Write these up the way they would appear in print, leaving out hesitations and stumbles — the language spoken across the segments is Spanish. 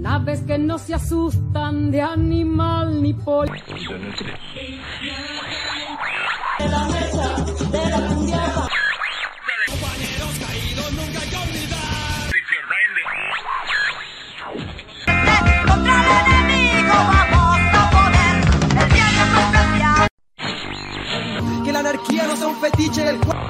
Son aves que no se asustan de animal ni pollo. De la mesa, de la cumbiamba. Compañeros caídos nunca hay que olvidar. Contra el enemigo vamos a poder. El día es especial. Que la anarquía no sea un fetiche del cuerpo.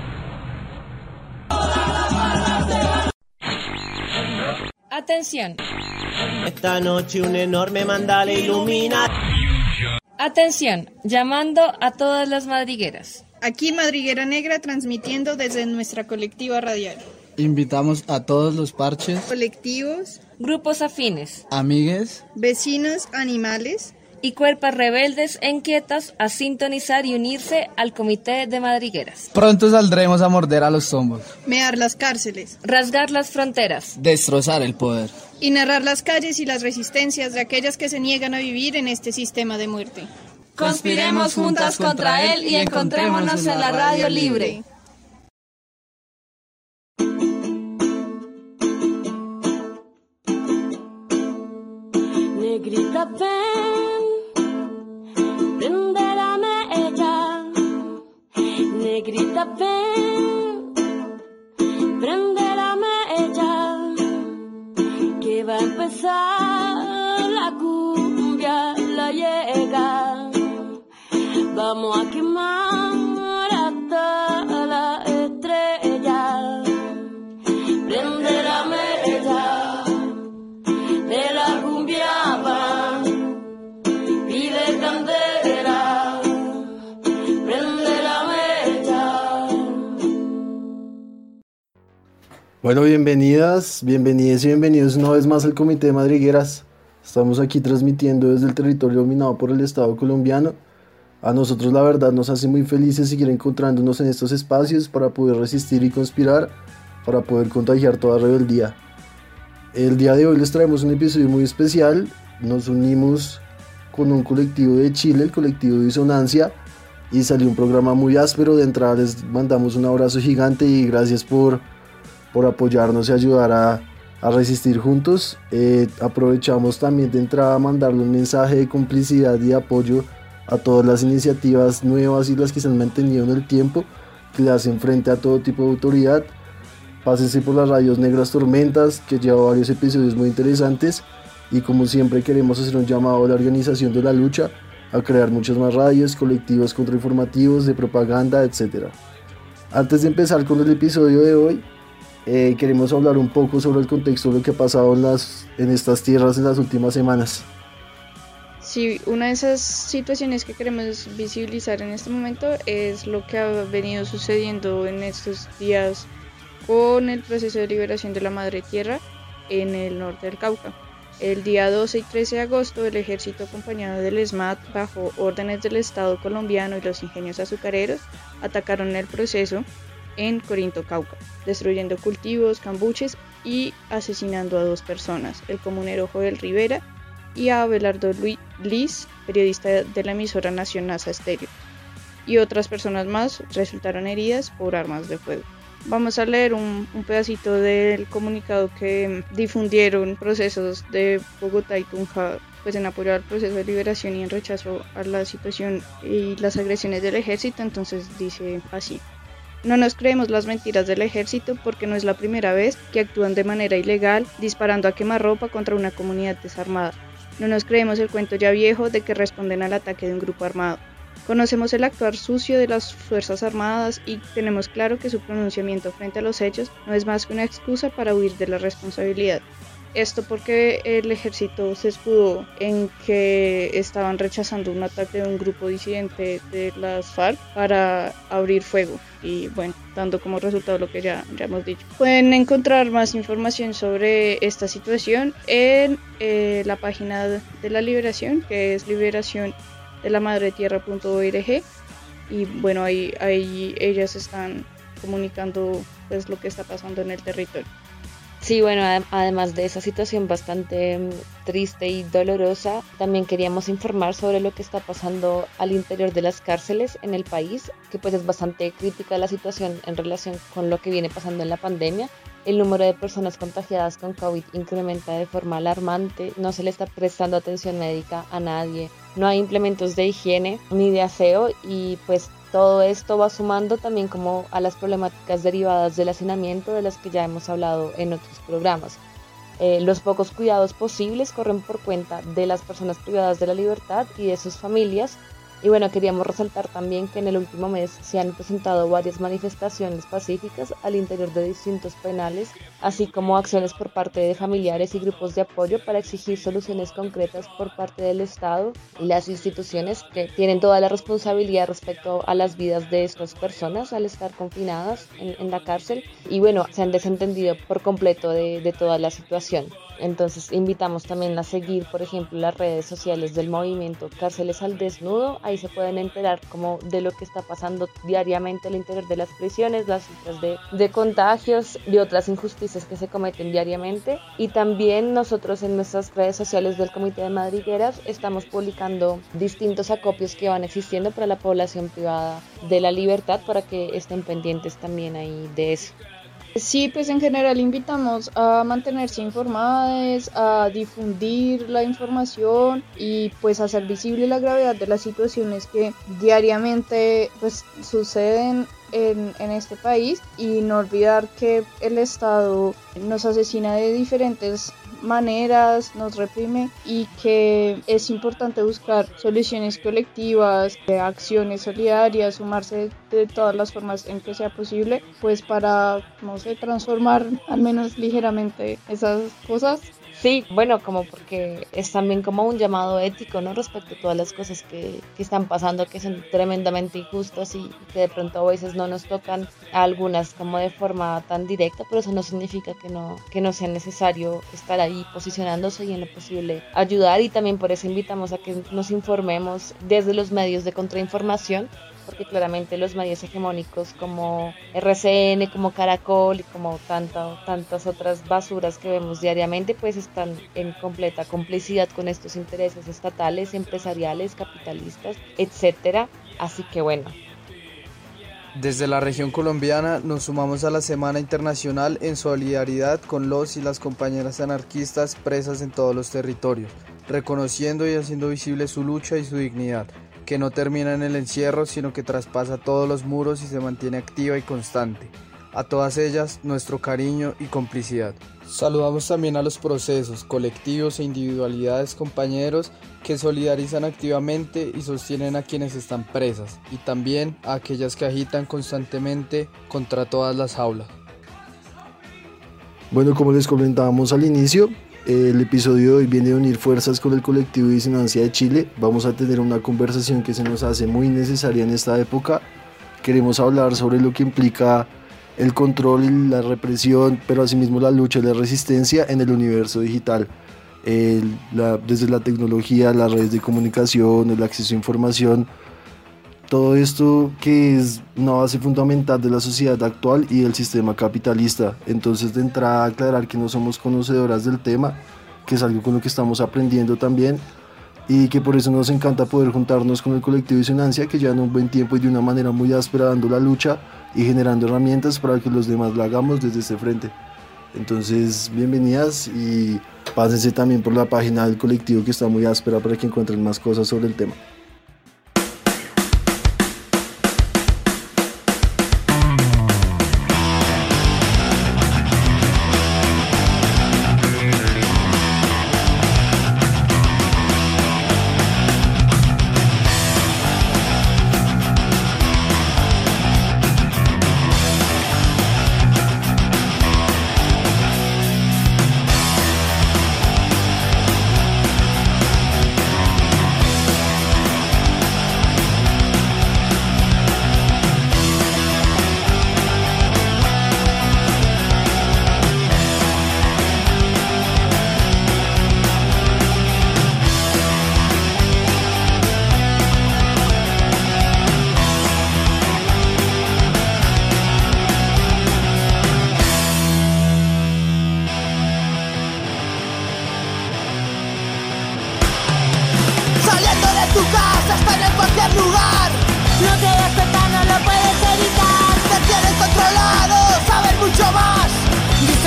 Atención. Esta noche un enorme mandala ilumina. Atención, llamando a todas las madrigueras. Aquí Madriguera Negra transmitiendo desde nuestra colectiva radial. Invitamos a todos los parches, Colectivos, Grupos afines amigues, vecinos, animales y cuerpas rebeldes e inquietas a sintonizar y unirse al comité de madrigueras. Pronto saldremos a morder a los zombos, mear las cárceles Rasgar las fronteras. destrozar el poder. y narrar las calles y las resistencias de aquellas que se niegan a vivir en este sistema de muerte. Conspiremos juntas contra él y encontrémonos en la radio libre. Negrita, ven, prende la mecha. Negrita, ven, prende la mecha. Que va a empezar la cumbia, la llega. Vamos a quemar hasta la estrella. Prende la mecha de la cumbiamba, pide candela, prende la mecha. Bueno, bienvenidas, bienvenidas y bienvenidos una vez más al Comité de Madrigueras. Estamos aquí transmitiendo desde el territorio dominado por el Estado colombiano. A nosotros la verdad nos hace muy felices seguir encontrándonos en estos espacios para poder resistir y conspirar, para poder contagiar toda rebeldía. El día de hoy les traemos un episodio muy especial. Nos unimos con un colectivo de Chile, el colectivo Disonancia, y salió un programa muy áspero. De entrada les mandamos un abrazo gigante y gracias por apoyarnos y ayudar a resistir juntos. Aprovechamos también de entrada a mandarle un mensaje de complicidad y apoyo a todas las iniciativas nuevas y las que se han mantenido en el tiempo, que le hacen frente a todo tipo de autoridad. Pásense por las radios Negras Tormentas, que lleva varios episodios muy interesantes, y como siempre queremos hacer un llamado a la organización de la lucha a crear muchas más radios, colectivos contrainformativos, de propaganda, etc. Antes de empezar con el episodio de hoy, queremos hablar un poco sobre el contexto de lo que ha pasado en estas tierras en las últimas semanas. Sí, una de esas situaciones que queremos visibilizar en este momento es lo que ha venido sucediendo en estos días con el proceso de liberación de la Madre Tierra en el norte del Cauca. El día 12 y 13 de agosto, el ejército acompañado del ESMAD, bajo órdenes del Estado colombiano y los ingenios azucareros, atacaron el proceso en Corinto, Cauca, destruyendo cultivos, cambuches y asesinando a 2 personas, el comunero Joel Rivera y a Abelardo Liz, periodista de la emisora Nación NASA Estéreo, y otras personas más resultaron heridas por armas de fuego. Vamos a leer un pedacito del comunicado que difundieron procesos de Bogotá y Tunja, pues en apoyo al proceso de liberación y en rechazo a la situación y las agresiones del ejército. Entonces dice así: no nos creemos las mentiras del ejército porque no es la primera vez que actúan de manera ilegal disparando a quemarropa contra una comunidad desarmada. No nos creemos el cuento ya viejo de que responden al ataque de un grupo armado. Conocemos el actuar sucio de las Fuerzas Armadas y tenemos claro que su pronunciamiento frente a los hechos no es más que una excusa para huir de la responsabilidad. Esto porque el ejército se escudó en que estaban rechazando un ataque de un grupo disidente de las FARC para abrir fuego y bueno, dando como resultado lo que ya hemos dicho. Pueden encontrar más información sobre esta situación en la página de la Liberación, que es liberaciondelamadretierra.org, y bueno, ahí ellas están comunicando pues lo que está pasando en el territorio. Sí, bueno, además de esa situación bastante triste y dolorosa, también queríamos informar sobre lo que está pasando al interior de las cárceles en el país, que pues es bastante crítica la situación en relación con lo que viene pasando en la pandemia. el número de personas contagiadas con COVID incrementa de forma alarmante, no se le está prestando atención médica a nadie, no hay implementos de higiene ni de aseo y pues todo esto va sumando también como a las problemáticas derivadas del hacinamiento de las que ya hemos hablado en otros programas. Los pocos cuidados posibles corren por cuenta de las personas privadas de la libertad y de sus familias. Y bueno, queríamos resaltar también que en el último mes se han presentado varias manifestaciones pacíficas al interior de distintos penales, así como acciones por parte de familiares y grupos de apoyo para exigir soluciones concretas por parte del Estado y las instituciones que tienen toda la responsabilidad respecto a las vidas de estas personas al estar confinadas en la cárcel. Y bueno, se han desentendido por completo de toda la situación. Entonces invitamos también a seguir, por ejemplo, las redes sociales del movimiento Cárceles al Desnudo. Ahí se pueden enterar como de lo que está pasando diariamente al interior de las prisiones, las cifras de contagios y otras injusticias que se cometen diariamente. Y también nosotros en nuestras redes sociales del Comité de Madrigueras estamos publicando distintos acopios que van existiendo para la población privada de la libertad para que estén pendientes también ahí de eso. Sí, pues en general invitamos a mantenerse informadas, a difundir la información y pues hacer visible la gravedad de las situaciones que diariamente pues suceden en este país y no olvidar que el Estado nos asesina de diferentes maneras, nos reprime y que es importante buscar soluciones colectivas, acciones solidarias, sumarse de todas las formas en que sea posible, pues para, no sé, transformar al menos ligeramente esas cosas. Sí, bueno, como porque es también como un llamado ético, ¿no? Respecto a todas las cosas que están pasando, que son tremendamente injustas y que de pronto a veces no nos tocan a algunas como de forma tan directa, pero eso no significa que no sea necesario estar ahí posicionándose y en lo posible ayudar, y también por eso invitamos a que nos informemos desde los medios de contrainformación, porque claramente los medios hegemónicos como RCN, como Caracol y como tantas otras basuras que vemos diariamente, pues están en completa complicidad con estos intereses estatales, empresariales, capitalistas, etcétera. Así que bueno. Desde la región colombiana nos sumamos a la Semana Internacional en solidaridad con los y las compañeras anarquistas presas en todos los territorios, reconociendo y haciendo visible su lucha y su dignidad, que no termina en el encierro, sino que traspasa todos los muros y se mantiene activa y constante. A todas ellas, nuestro cariño y complicidad. Saludamos también a los procesos, colectivos e individualidades compañeros que solidarizan activamente y sostienen a quienes están presas, y también a aquellas que agitan constantemente contra todas las jaulas. Bueno, como les comentábamos al inicio, el episodio de hoy viene a unir fuerzas con el colectivo Disonancia de Chile. Vamos a tener una conversación que se nos hace muy necesaria en esta época. Queremos hablar sobre lo que implica el control y la represión, pero asimismo la lucha y la resistencia en el universo digital. Desde la tecnología, las redes de comunicación, el acceso a información, todo esto que es una base fundamental de la sociedad actual y del sistema capitalista. Entonces, de entrada, aclarar que no somos conocedoras del tema, que es algo con lo que estamos aprendiendo también, y que por eso nos encanta poder juntarnos con el colectivo Disonancia, que llevan un buen tiempo y de una manera muy áspera dando la lucha y generando herramientas para que los demás la hagamos desde este frente. Entonces, bienvenidas y pásense también por la página del colectivo, que está muy áspera, para que encuentren más cosas sobre el tema.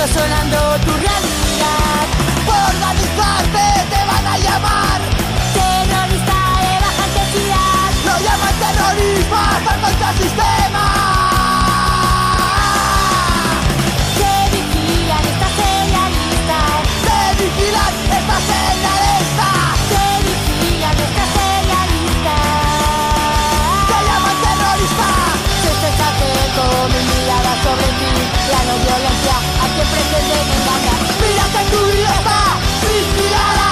Listo sonando tu realidad. Por organizarte te van a llamar terrorista de baja intensidad. Lo llaman terrorismo hasta contra el sistema. Te vigilan, estás en la lista. Te vigilan, estás en la lista. Te vigilan, estás en la lista. Te llaman terrorista. Se estrechaste con mi mirada sobre ti. La no violencia a quien pretenden engañar. Mira que tu vida está vigilada.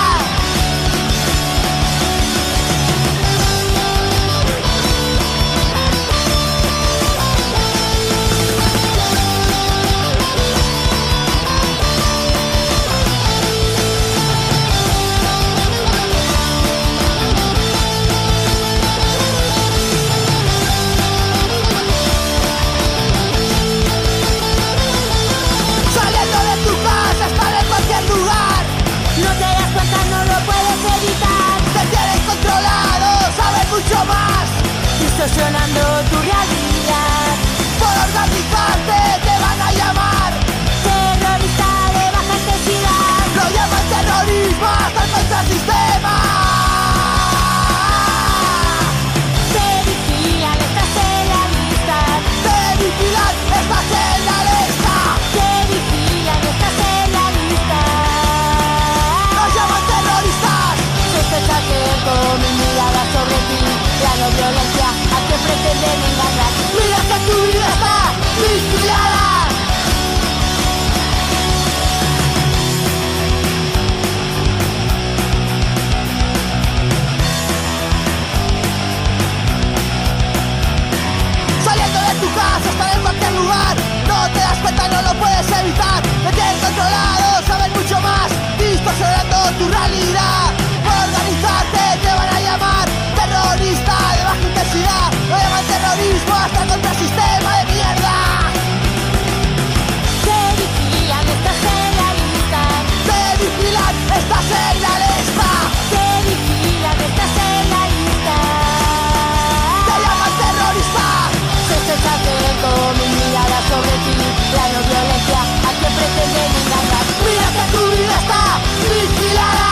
Saliendo de tu casa, estar en cualquier lugar. No te das cuenta, no lo puedes evitar. Te tienen controlado, sabes mucho más. Distorsionando tu realidad. Por organizarte te van a llamar terrorista de baja intensidad. Lo llaman terrorismo hasta el contrasistema. Te vigilan, estás en la lista. Te vigilan, estás en la lista. Te vigilan, estás en la lista. Nos llaman terroristas. Sospechate con mi mirada sobre ti. La no violencia a quien pretenden engañar. Mira que tu vida está vigilada. Saliendo de tu casa, estar en cualquier lugar. No te das cuenta, no lo puedes evitar. Te tienen controlado, sabes mucho más. Distorsionando tu realidad. Por organizarte te van a llamar terrorista de baja intensidad. Lo llaman terrorismo hasta contra el sistema de mierda. Te vigilan, estás en la lista. Te vigilan, estás en la lista. Te vigilan, estás en la lista. Te llaman terrorista. Sospechate con mi mirada sobre ti. La no violencia a quien pretenden engañar. Mira que tu vida está vigilada.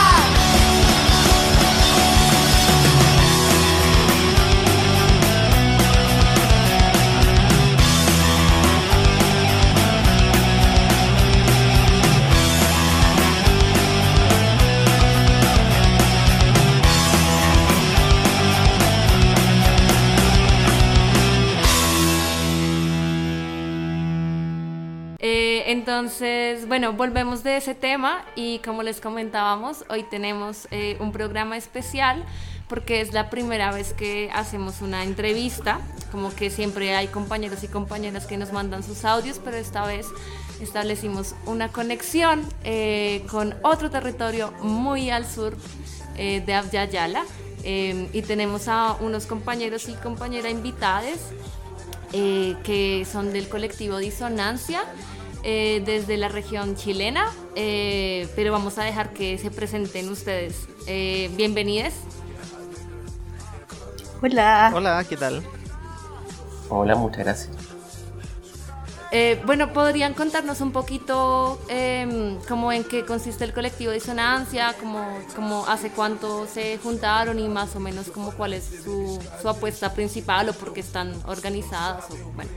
Entonces, bueno, volvemos de ese tema y como les comentábamos, hoy tenemos un programa especial porque es la primera vez que hacemos una entrevista, como que siempre hay compañeros y compañeras que nos mandan sus audios, pero esta vez establecimos una conexión con otro territorio muy al sur de Abya Yala y tenemos a unos compañeros y compañeras invitadas que son del colectivo Disonancia. Desde la región chilena, pero vamos a dejar que se presenten ustedes. Bienvenidos. Hola. Hola, ¿qué tal? Hola, muchas gracias. Bueno, ¿podrían contarnos un poquito cómo en qué consiste el colectivo Disonancia, cómo hace cuánto se juntaron y más o menos como cuál es su apuesta principal o por qué están organizadas? Bueno.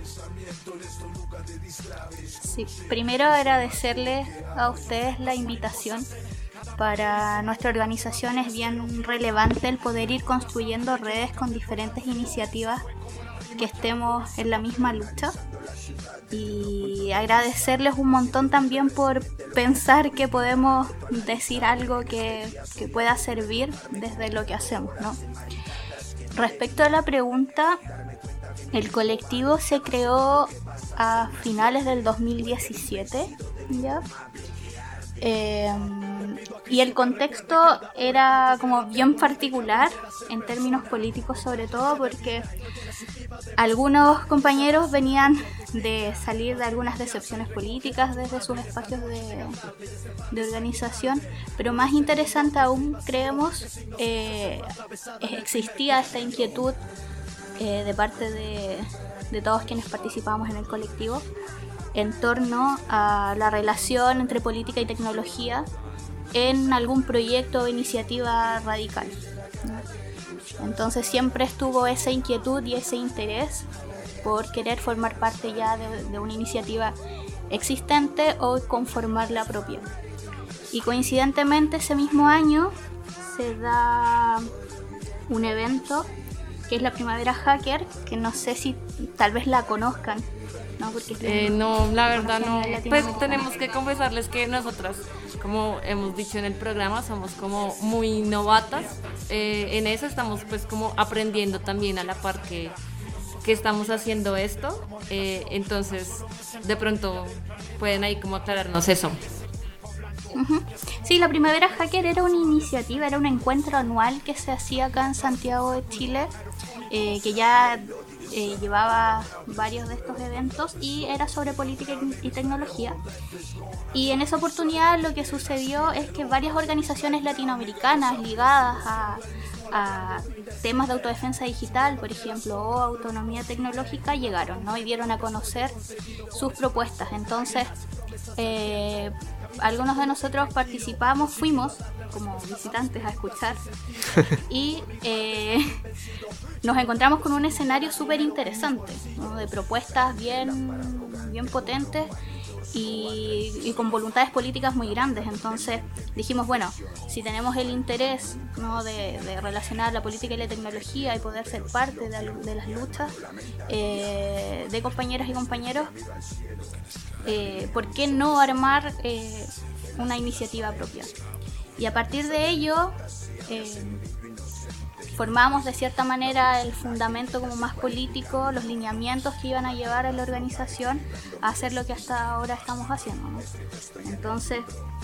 Sí, primero agradecerles a ustedes la invitación. Para nuestra organización es bien relevante el poder ir construyendo redes con diferentes iniciativas que estemos en la misma lucha. Y agradecerles un montón también por pensar que podemos decir algo que pueda servir desde lo que hacemos, ¿no? Respecto a la pregunta, el colectivo se creó a finales del 2017, ¿ya? Y el contexto era como bien particular en términos políticos, sobre todo porque algunos compañeros venían de salir de algunas decepciones políticas desde sus espacios de organización, pero más interesante aún, creemos, existía esta inquietud de parte de todos quienes participábamos en el colectivo en torno a la relación entre política y tecnología en algún proyecto o iniciativa radical, ¿no? Entonces siempre estuvo esa inquietud y ese interés por querer formar parte ya de una iniciativa existente o conformar la propia. Y coincidentemente ese mismo año se da un evento que es la Primavera Hacker, que no sé si tal vez la conozcan, ¿no? Porque no, la verdad no. Pues tenemos que confesarles que nosotras, como hemos dicho en el programa, somos como muy novatas. En eso estamos pues como aprendiendo también a la par que estamos haciendo esto. Entonces, de pronto pueden ahí como aclararnos eso. Uh-huh. Sí, la Primavera Hacker era una iniciativa, era un encuentro anual que se hacía acá en Santiago de Chile, que ya llevaba varios de estos eventos y era sobre política y tecnología. Y en esa oportunidad lo que sucedió es que varias organizaciones latinoamericanas ligadas a temas de autodefensa digital, por ejemplo, o autonomía tecnológica, llegaron, ¿no? Y dieron a conocer sus propuestas. Entonces, algunos de nosotros participamos, fuimos como visitantes a escuchar y nos encontramos con un escenario súper interesante, ¿no? De propuestas bien potentes y con voluntades políticas muy grandes. Entonces dijimos, bueno, si tenemos el interés, ¿no? de relacionar la política y la tecnología y poder ser parte de las luchas de compañeras y compañeros, ¿por qué no armar una iniciativa propia? Y a partir de ello formamos de cierta manera el fundamento como más político, los lineamientos que iban a llevar a la organización a hacer lo que hasta ahora estamos haciendo, ¿no? Entonces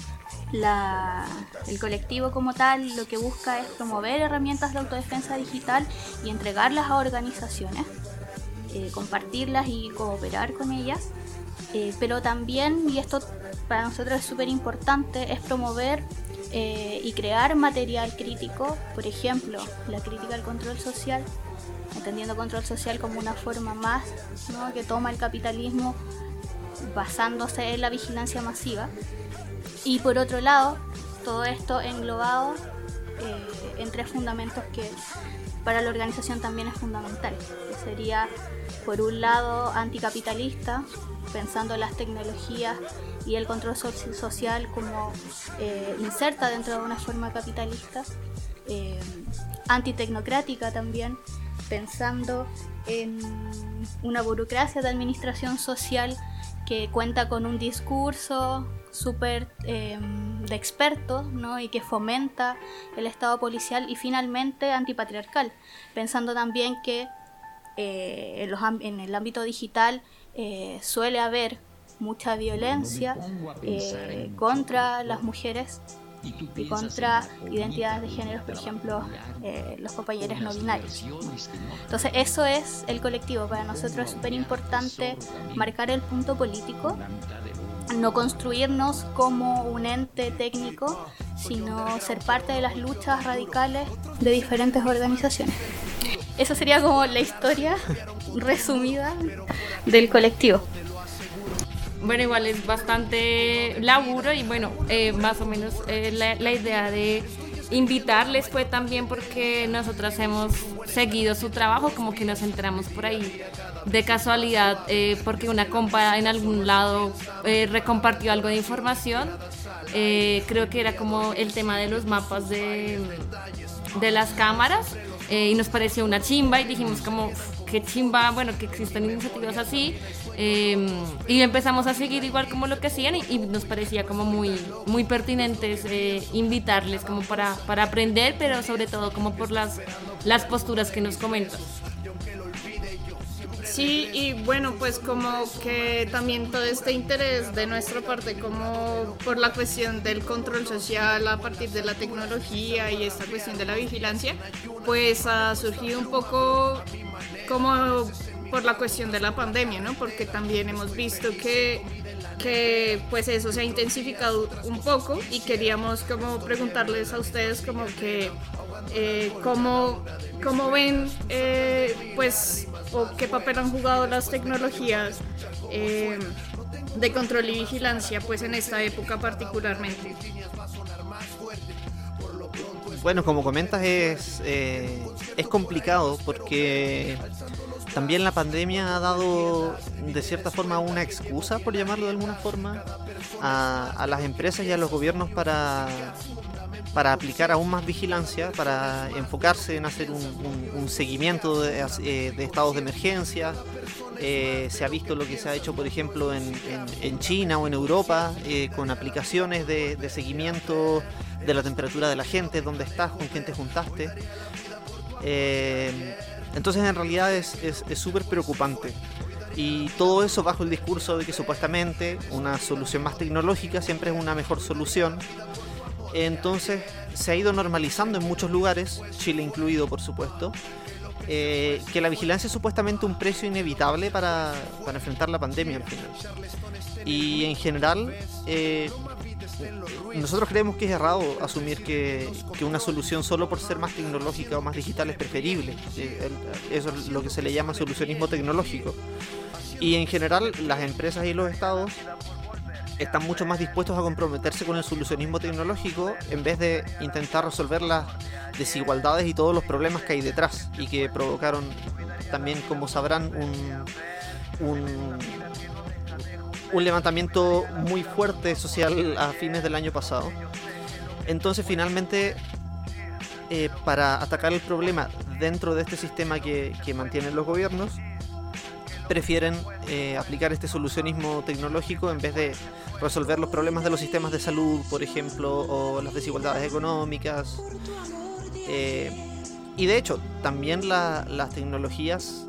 el colectivo como tal lo que busca es promover herramientas de autodefensa digital y entregarlas a organizaciones, compartirlas y cooperar con ellas, pero también, y esto para nosotros es súper importante, es promover y crear material crítico, por ejemplo, la crítica al control social, entendiendo control social como una forma más, ¿no? que toma el capitalismo basándose en la vigilancia masiva, y por otro lado, todo esto englobado en tres fundamentos que para la organización también es fundamental, que sería, por un lado, anticapitalista, pensando las tecnologías y el control social como inserta dentro de una forma capitalista, antitecnocrática también, pensando en una burocracia de administración social que cuenta con un discurso súper de expertos, ¿no? Y que fomenta el Estado policial, y finalmente antipatriarcal, pensando también que en el ámbito digital suele haber mucha violencia contra las mujeres y contra identidades de género, por ejemplo, los compañeros no binarios. Entonces eso es el colectivo. Para nosotros es súper importante marcar el punto político, no construirnos como un ente técnico, sino ser parte de las luchas radicales de diferentes organizaciones. Esa sería como la historia resumida del colectivo. Bueno, igual es bastante laburo y bueno, más o menos la idea de invitarles fue también porque nosotras hemos seguido su trabajo, como que nos enteramos por ahí de casualidad, porque una compa en algún lado recompartió algo de información, creo que era como el tema de los mapas de las cámaras, y nos pareció una chimba y dijimos como qué chimba, bueno, que existen iniciativas así, y empezamos a seguir igual como lo que hacían y nos parecía como muy pertinentes invitarles como para aprender, pero sobre todo como por las posturas que nos comentan. Sí, y bueno, pues como que también todo este interés de nuestra parte como por la cuestión del control social a partir de la tecnología y esta cuestión de la vigilancia, pues ha surgido un poco como por la cuestión de la pandemia, ¿no? Porque también hemos visto que pues eso se ha intensificado un poco y queríamos como preguntarles a ustedes como que cómo ven pues o qué papel han jugado las tecnologías de control y vigilancia, pues en esta época particularmente. Bueno, como comentas, es complicado porque también la pandemia ha dado de cierta forma una excusa, por llamarlo de alguna forma, a las empresas y a los gobiernos para aplicar aún más vigilancia, para enfocarse en hacer un seguimiento de estados de emergencia. Se ha visto lo que se ha hecho, por ejemplo, en China o en Europa, con aplicaciones de seguimiento de la temperatura de la gente, dónde estás, con quién te juntaste. Entonces, en realidad es súper preocupante. Y todo eso bajo el discurso de que supuestamente una solución más tecnológica siempre es una mejor solución. Entonces se ha ido normalizando en muchos lugares, Chile incluido por supuesto, que la vigilancia es supuestamente un precio inevitable para enfrentar la pandemia al final. Y en general nosotros creemos que es errado asumir que una solución solo por ser más tecnológica o más digital es preferible. Eso es lo que se le llama solucionismo tecnológico. Y en general las empresas y los estados están mucho más dispuestos a comprometerse con el solucionismo tecnológico en vez de intentar resolver las desigualdades y todos los problemas que hay detrás y que provocaron también, como sabrán, un levantamiento muy fuerte social a fines del año pasado. Entonces finalmente para atacar el problema dentro de este sistema que mantienen los gobiernos, prefieren aplicar este solucionismo tecnológico en vez de resolver los problemas de los sistemas de salud, por ejemplo, o las desigualdades económicas. Y de hecho, también las tecnologías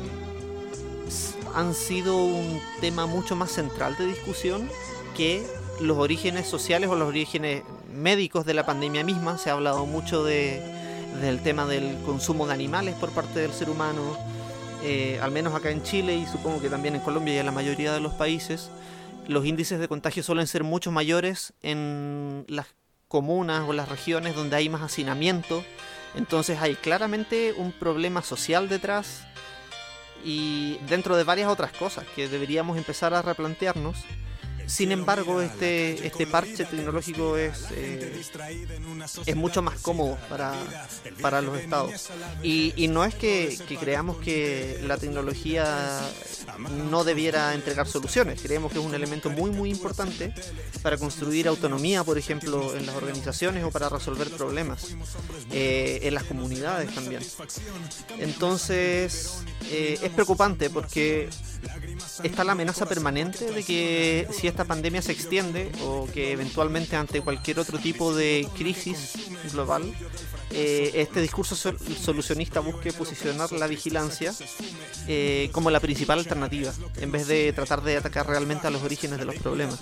han sido un tema mucho más central de discusión que los orígenes sociales o los orígenes médicos de la pandemia misma. Se ha hablado mucho del tema del consumo de animales por parte del ser humano. Al menos acá en Chile y supongo que también en Colombia y en la mayoría de los países, los índices de contagio suelen ser mucho mayores en las comunas o las regiones donde hay más hacinamiento. Entonces hay claramente un problema social detrás y dentro de varias otras cosas que deberíamos empezar a replantearnos. Sin embargo, este parche tecnológico es mucho más cómodo para los estados. Y no es que creamos que la tecnología no debiera entregar soluciones. Creemos que es un elemento muy muy importante para construir autonomía, por ejemplo, en las organizaciones o para resolver problemas en las comunidades también. Entonces es preocupante porque está la amenaza permanente de que si esta pandemia se extiende o que eventualmente ante cualquier otro tipo de crisis global, este discurso solucionista busque posicionar la vigilancia como la principal alternativa en vez de tratar de atacar realmente a los orígenes de los problemas.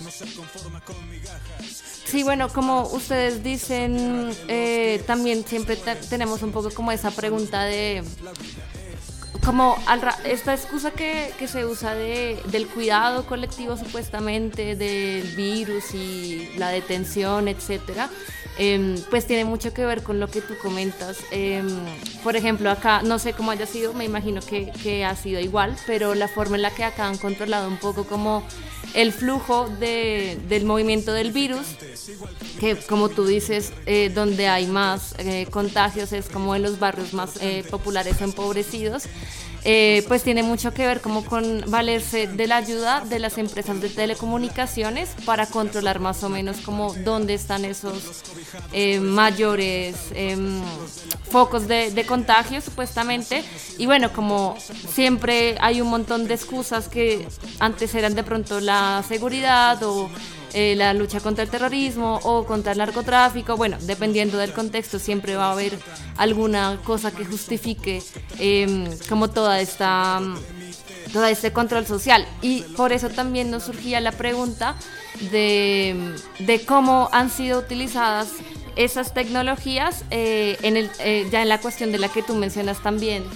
Sí, bueno, como ustedes dicen, también siempre tenemos un poco como esa pregunta de como esta excusa que se usa del cuidado colectivo supuestamente del virus y la detención, etcétera, pues tiene mucho que ver con lo que tú comentas. Por ejemplo, acá, no sé cómo haya sido, me imagino que ha sido igual, pero la forma en la que acá han controlado un poco como el flujo del movimiento del virus, que como tú dices, donde hay más contagios es como en los barrios más populares o empobrecidos, pues tiene mucho que ver como con valerse de la ayuda de las empresas de telecomunicaciones para controlar más o menos como dónde están esos mayores focos de contagio supuestamente. Y bueno, como siempre hay un montón de excusas que antes eran de pronto la seguridad o la lucha contra el terrorismo o contra el narcotráfico. Bueno, dependiendo del contexto siempre va a haber alguna cosa que justifique como todo este control social. Y por eso también nos surgía la pregunta de cómo han sido utilizadas esas tecnologías ya en la cuestión de la que tú mencionas también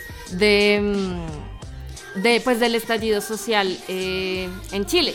pues del estallido social en Chile.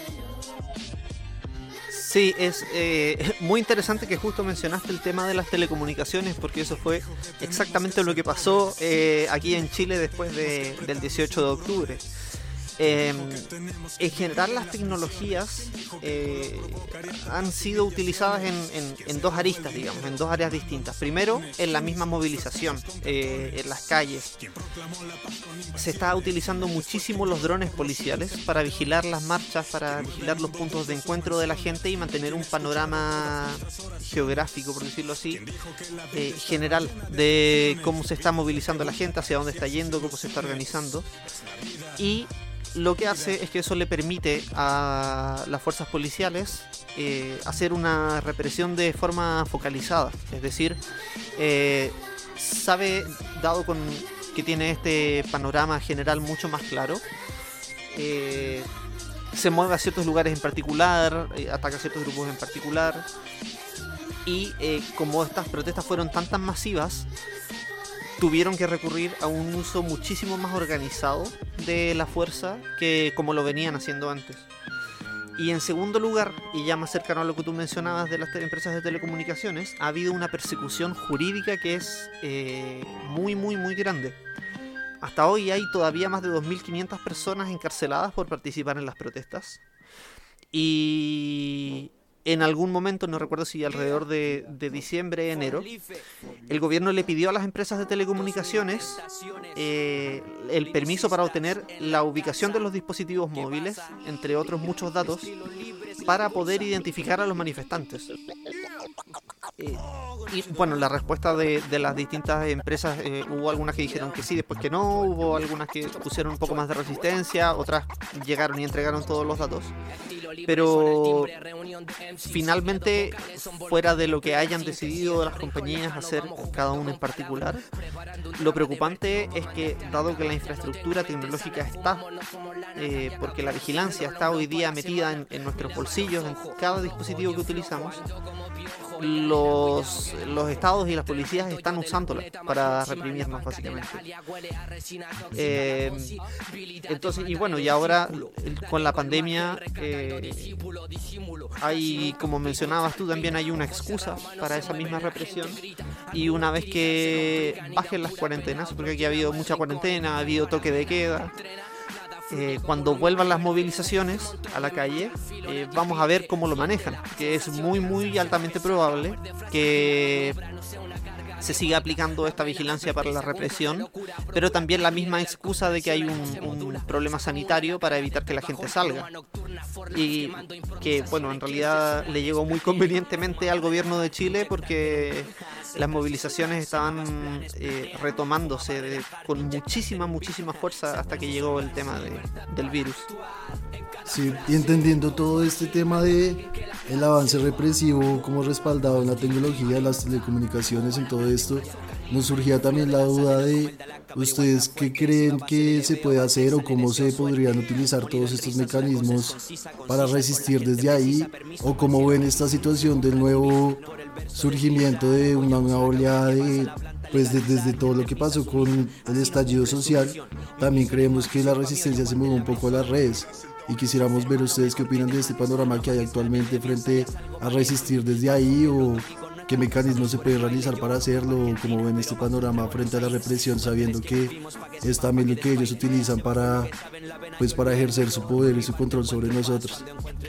Sí, es muy interesante que justo mencionaste el tema de las telecomunicaciones, porque eso fue exactamente lo que pasó aquí en Chile después del 18 de octubre. En general las tecnologías han sido utilizadas en dos aristas, digamos, en dos áreas distintas. Primero, en la misma movilización, en las calles. Se está utilizando muchísimo los drones policiales para vigilar las marchas, para vigilar los puntos de encuentro de la gente y mantener un panorama geográfico, por decirlo así, general de cómo se está movilizando la gente, hacia dónde está yendo, cómo se está organizando. Y lo que hace es que eso le permite a las fuerzas policiales hacer una represión de forma focalizada. Es decir, sabe, dado con que tiene este panorama general mucho más claro, se mueve a ciertos lugares en particular, ataca a ciertos grupos en particular. Y como estas protestas fueron tan masivas, tuvieron que recurrir a un uso muchísimo más organizado de la fuerza que como lo venían haciendo antes. Y en segundo lugar, y ya más cercano a lo que tú mencionabas de las empresas de telecomunicaciones, ha habido una persecución jurídica que es muy grande. Hasta hoy hay todavía más de 2.500 personas encarceladas por participar en las protestas. Y en algún momento, no recuerdo si alrededor de diciembre, enero, el gobierno le pidió a las empresas de telecomunicaciones el permiso para obtener la ubicación de los dispositivos móviles, entre otros muchos datos, para poder identificar a los manifestantes. Y bueno, la respuesta de las distintas empresas, hubo algunas que dijeron que sí, después que no, hubo algunas que pusieron un poco más de resistencia, otras llegaron y entregaron todos los datos. Pero finalmente, fuera de lo que hayan decidido las compañías hacer cada uno en particular, lo preocupante es que, dado que la infraestructura tecnológica está, porque la vigilancia está hoy día metida en nuestros bolsillos, en cada dispositivo que utilizamos, los estados y las policías están usándola para reprimirnos, básicamente. Entonces, y bueno, y ahora con la pandemia hay, como mencionabas tú, también hay una excusa para esa misma represión. Y una vez que bajen las cuarentenas, porque aquí ha habido mucha cuarentena, ha habido toque de queda, cuando vuelvan las movilizaciones a la calle, vamos a ver cómo lo manejan, que es muy altamente probable que se siga aplicando esta vigilancia para la represión, pero también la misma excusa de que hay un problema sanitario para evitar que la gente salga, y que, bueno, en realidad le llegó muy convenientemente al gobierno de Chile, porque las movilizaciones estaban retomándose con muchísima fuerza hasta que llegó el tema del virus. Sí, y entendiendo todo este tema de el avance represivo como respaldado en la tecnología, las telecomunicaciones, en todo esto, nos surgía también la duda de ustedes qué creen que se puede hacer o cómo se podrían utilizar todos estos mecanismos para resistir desde ahí, o cómo ven esta situación del nuevo surgimiento de una nueva oleada desde todo lo que pasó con el estallido social. También creemos que la resistencia se movió un poco a las redes, y quisiéramos ver ustedes qué opinan de este panorama que hay actualmente frente a resistir desde ahí, o qué mecanismos se puede realizar para hacerlo, o cómo ven este panorama frente a la represión, sabiendo que es también lo que ellos utilizan para ejercer su poder y su control sobre nosotros.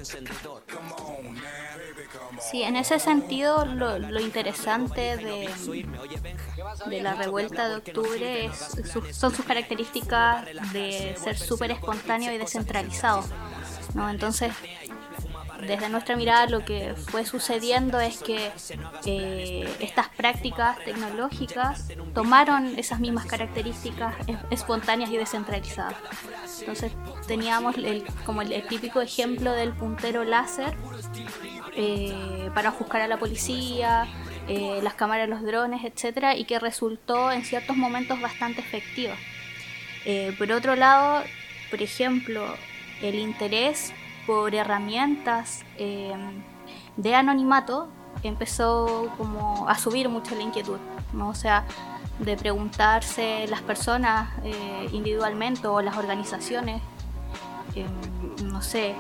Sí, en ese sentido lo interesante de la revuelta de octubre son sus características de ser súper espontáneo y descentralizado, ¿no? Entonces, desde nuestra mirada, lo que fue sucediendo es que estas prácticas tecnológicas tomaron esas mismas características espontáneas y descentralizadas. Entonces teníamos el típico ejemplo del puntero láser para ofuscar a la policía, las cámaras, los drones, etcétera, y que resultó en ciertos momentos bastante efectiva. Por otro lado, por ejemplo, el interés por herramientas de anonimato empezó como a subir mucho la inquietud, ¿no? O sea, de preguntarse las personas individualmente o las organizaciones, no sé,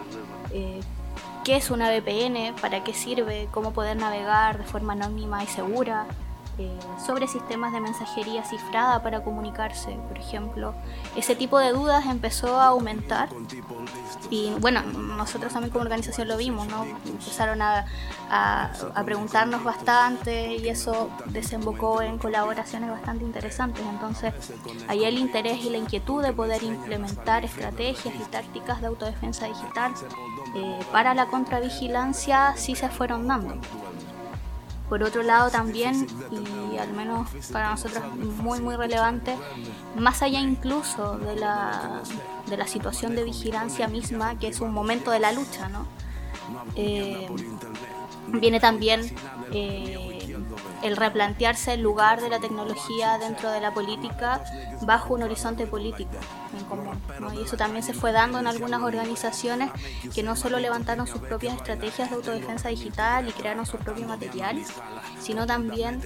¿qué es una VPN? ¿Para qué sirve? ¿Cómo poder navegar de forma anónima y segura? sobre sistemas de mensajería cifrada para comunicarse, por ejemplo. Ese tipo de dudas empezó a aumentar y bueno, nosotros también como organización lo vimos, ¿no? Empezaron a preguntarnos bastante y eso desembocó en colaboraciones bastante interesantes. Entonces ahí el interés y la inquietud de poder implementar estrategias y tácticas de autodefensa digital para la contravigilancia sí se fueron dando. Por otro lado también, y al menos para nosotros muy muy relevante, más allá incluso de la situación de vigilancia misma, que es un momento de la lucha, ¿no? Viene también el replantearse el lugar de la tecnología dentro de la política bajo un horizonte político en común, ¿no? Y eso también se fue dando en algunas organizaciones que no solo levantaron sus propias estrategias de autodefensa digital y crearon su propio material, sino también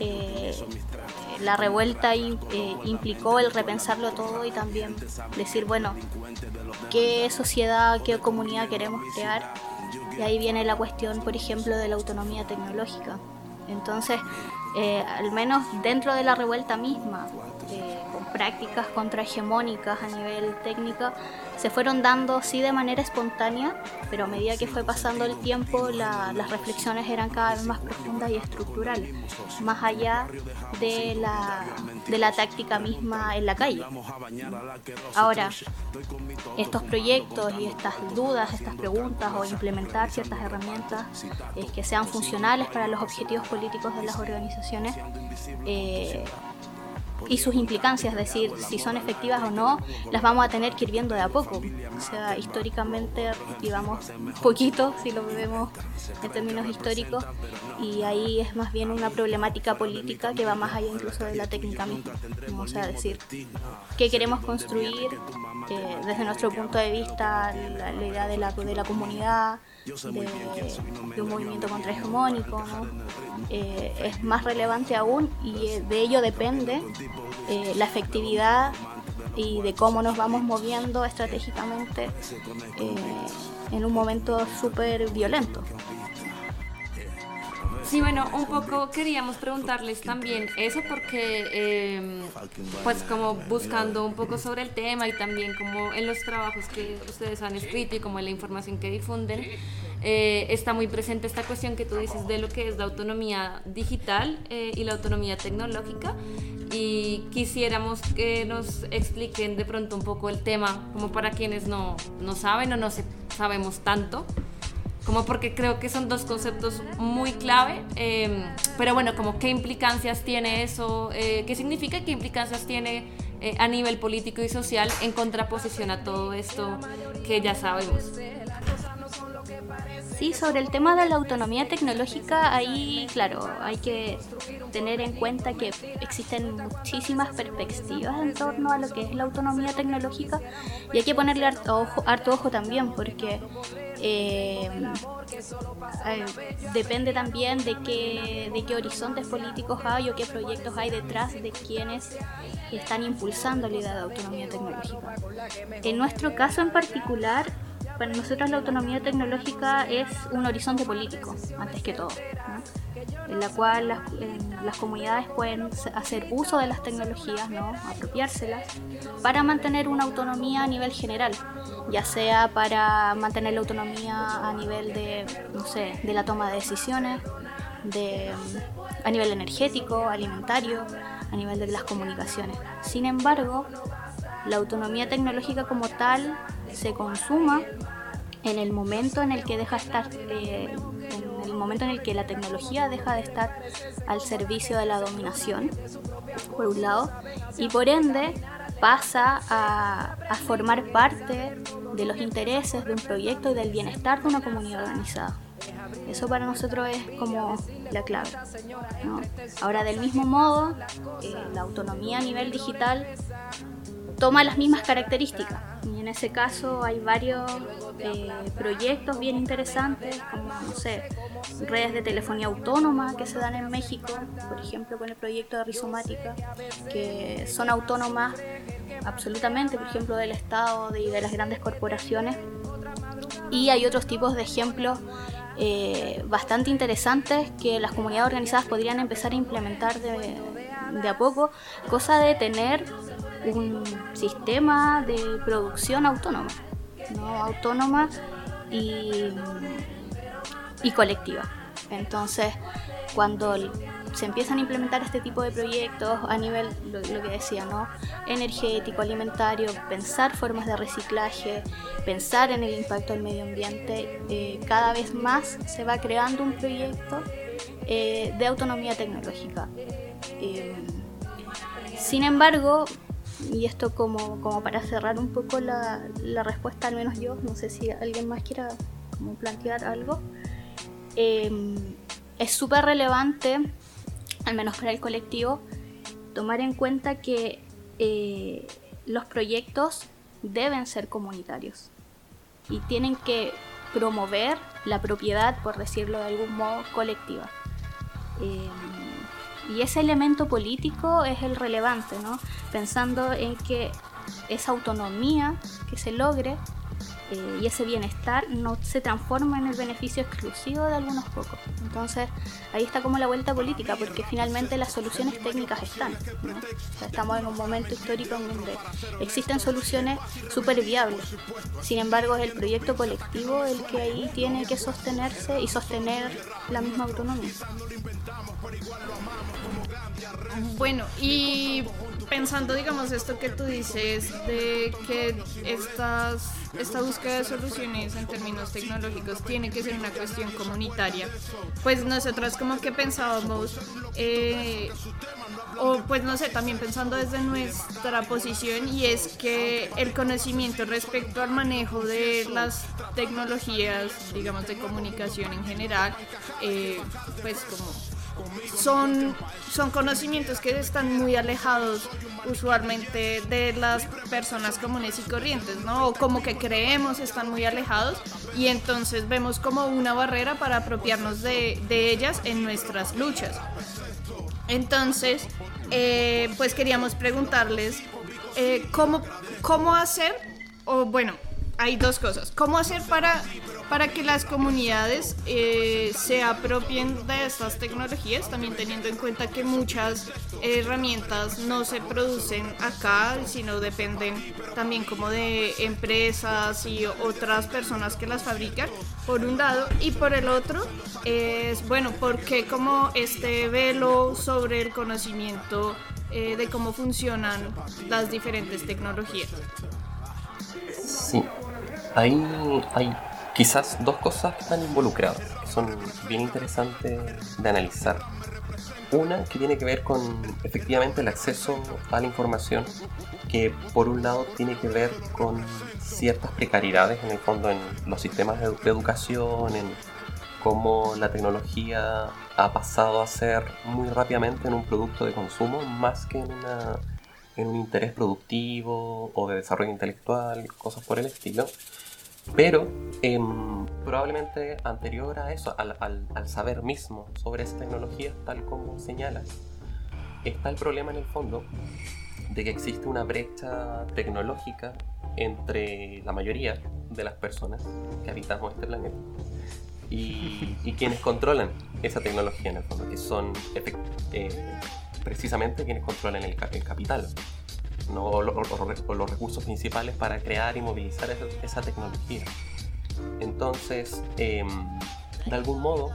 la revuelta implicó el repensarlo todo y también decir, bueno, qué sociedad, qué comunidad queremos crear. Y ahí viene la cuestión, por ejemplo, de la autonomía tecnológica. Entonces, al menos dentro de la revuelta misma, con prácticas contrahegemónicas a nivel técnico, se fueron dando sí de manera espontánea, pero a medida que fue pasando el tiempo las reflexiones eran cada vez más profundas y estructurales, más allá de la táctica misma en la calle. Ahora, estos proyectos y estas dudas, estas preguntas o implementar ciertas herramientas que sean funcionales para los objetivos políticos de las organizaciones y sus implicancias, es decir, si son efectivas o no, las vamos a tener que ir viendo de a poco. O sea, históricamente llevamos poquito, si lo vemos en términos históricos, y ahí es más bien una problemática política que va más allá incluso de la técnica misma. O sea, decir, ¿qué queremos construir desde nuestro punto de vista? La idea de la comunidad, de un movimiento contrahegemónico, ¿no? Es más relevante aún, y de ello depende la efectividad y de cómo nos vamos moviendo estratégicamente en un momento súper violento. Sí, bueno, un poco queríamos preguntarles también eso porque pues como buscando un poco sobre el tema y también como en los trabajos que ustedes han escrito y como en la información que difunden, está muy presente esta cuestión que tú dices de lo que es la autonomía digital y la autonomía tecnológica, y quisiéramos que nos expliquen de pronto un poco el tema como para quienes no saben o no sabemos tanto, como porque creo que son dos conceptos muy clave, pero bueno, como qué implicancias tiene eso, qué significa, qué implicancias tiene a nivel político y social en contraposición a todo esto que ya sabemos. Sí, sobre el tema de la autonomía tecnológica, ahí, claro, hay que tener en cuenta que existen muchísimas perspectivas en torno a lo que es la autonomía tecnológica, y hay que ponerle harto ojo también, porque depende también de qué horizontes políticos hay o qué proyectos hay detrás de quienes están impulsando la idea de autonomía tecnológica. En nuestro caso en particular, para nosotros la autonomía tecnológica es un horizonte político, antes que todo, ¿no? En la cual las comunidades pueden hacer uso de las tecnologías, ¿no? Apropiárselas, para mantener una autonomía a nivel general, ya sea para mantener la autonomía a nivel de, no sé, de la toma de decisiones, a nivel energético, alimentario, a nivel de las comunicaciones. Sin embargo, la autonomía tecnológica como tal se consuma en el momento en el que en el momento en el que la tecnología deja de estar al servicio de la dominación, por un lado, y por ende pasa a formar parte de los intereses de un proyecto y del bienestar de una comunidad organizada. Eso para nosotros es como la clave, ¿no? Ahora, del mismo modo, la autonomía a nivel digital toma las mismas características, y en ese caso hay varios proyectos bien interesantes, como, no sé, redes de telefonía autónoma que se dan en México, por ejemplo con el proyecto de Rizomática, que son autónomas absolutamente, por ejemplo, del Estado y de las grandes corporaciones. Y hay otros tipos de ejemplos bastante interesantes que las comunidades organizadas podrían empezar a implementar de a poco, cosa de tener un sistema de producción autónoma, ¿no? Autónoma y colectiva. Entonces, cuando se empiezan a implementar este tipo de proyectos a nivel, lo que decía, ¿no? Energético, alimentario, pensar formas de reciclaje, pensar en el impacto del medio ambiente, cada vez más se va creando un proyecto de autonomía tecnológica. Sin embargo, y esto como para cerrar un poco la respuesta, al menos yo, no sé si alguien más quiera como plantear algo, es súper relevante, al menos para el colectivo, tomar en cuenta que los proyectos deben ser comunitarios y tienen que promover la propiedad, por decirlo de algún modo, colectiva. Y ese elemento político es el relevante, ¿no? Pensando en que esa autonomía que se logre y ese bienestar no se transforma en el beneficio exclusivo de algunos pocos. Entonces ahí está como la vuelta política, porque finalmente las soluciones técnicas están, ¿no? O sea, estamos en un momento histórico en donde existen soluciones súper viables. Sin embargo, es el proyecto colectivo el que ahí tiene que sostenerse y sostener la misma autonomía. Bueno, y pensando, digamos, esto que tú dices de que esta búsqueda de soluciones en términos tecnológicos tiene que ser una cuestión comunitaria, pues nosotros como que pensábamos, o pues no sé, también pensando desde nuestra posición, y es que el conocimiento respecto al manejo de las tecnologías, digamos, de comunicación en general, pues como son conocimientos que están muy alejados usualmente de las personas comunes y corrientes, ¿no? O como que creemos están muy alejados, y entonces vemos como una barrera para apropiarnos de ellas en nuestras luchas. Entonces, pues queríamos preguntarles cómo hacer, o bueno, hay dos cosas. ¿Cómo hacer para que las comunidades se apropien de estas tecnologías, también teniendo en cuenta que muchas herramientas no se producen acá, sino dependen también como de empresas y otras personas que las fabrican, por un lado, y por el otro es, bueno, porque como este velo sobre el conocimiento de cómo funcionan las diferentes tecnologías? Sí, hay quizás dos cosas que están involucradas, que son bien interesantes de analizar. Una que tiene que ver con efectivamente el acceso a la información, que por un lado tiene que ver con ciertas precariedades en el fondo en los sistemas de educación, en cómo la tecnología ha pasado a ser muy rápidamente en un producto de consumo más que en un interés productivo o de desarrollo intelectual, cosas por el estilo. Pero probablemente anterior a eso, al saber mismo sobre esa tecnología, tal como señalas, está el problema en el fondo de que existe una brecha tecnológica entre la mayoría de las personas que habitamos este planeta y quienes controlan esa tecnología en el fondo, que son precisamente quienes controlan el capital, ¿no? los recursos principales para crear y movilizar esa tecnología. Entonces, de algún modo,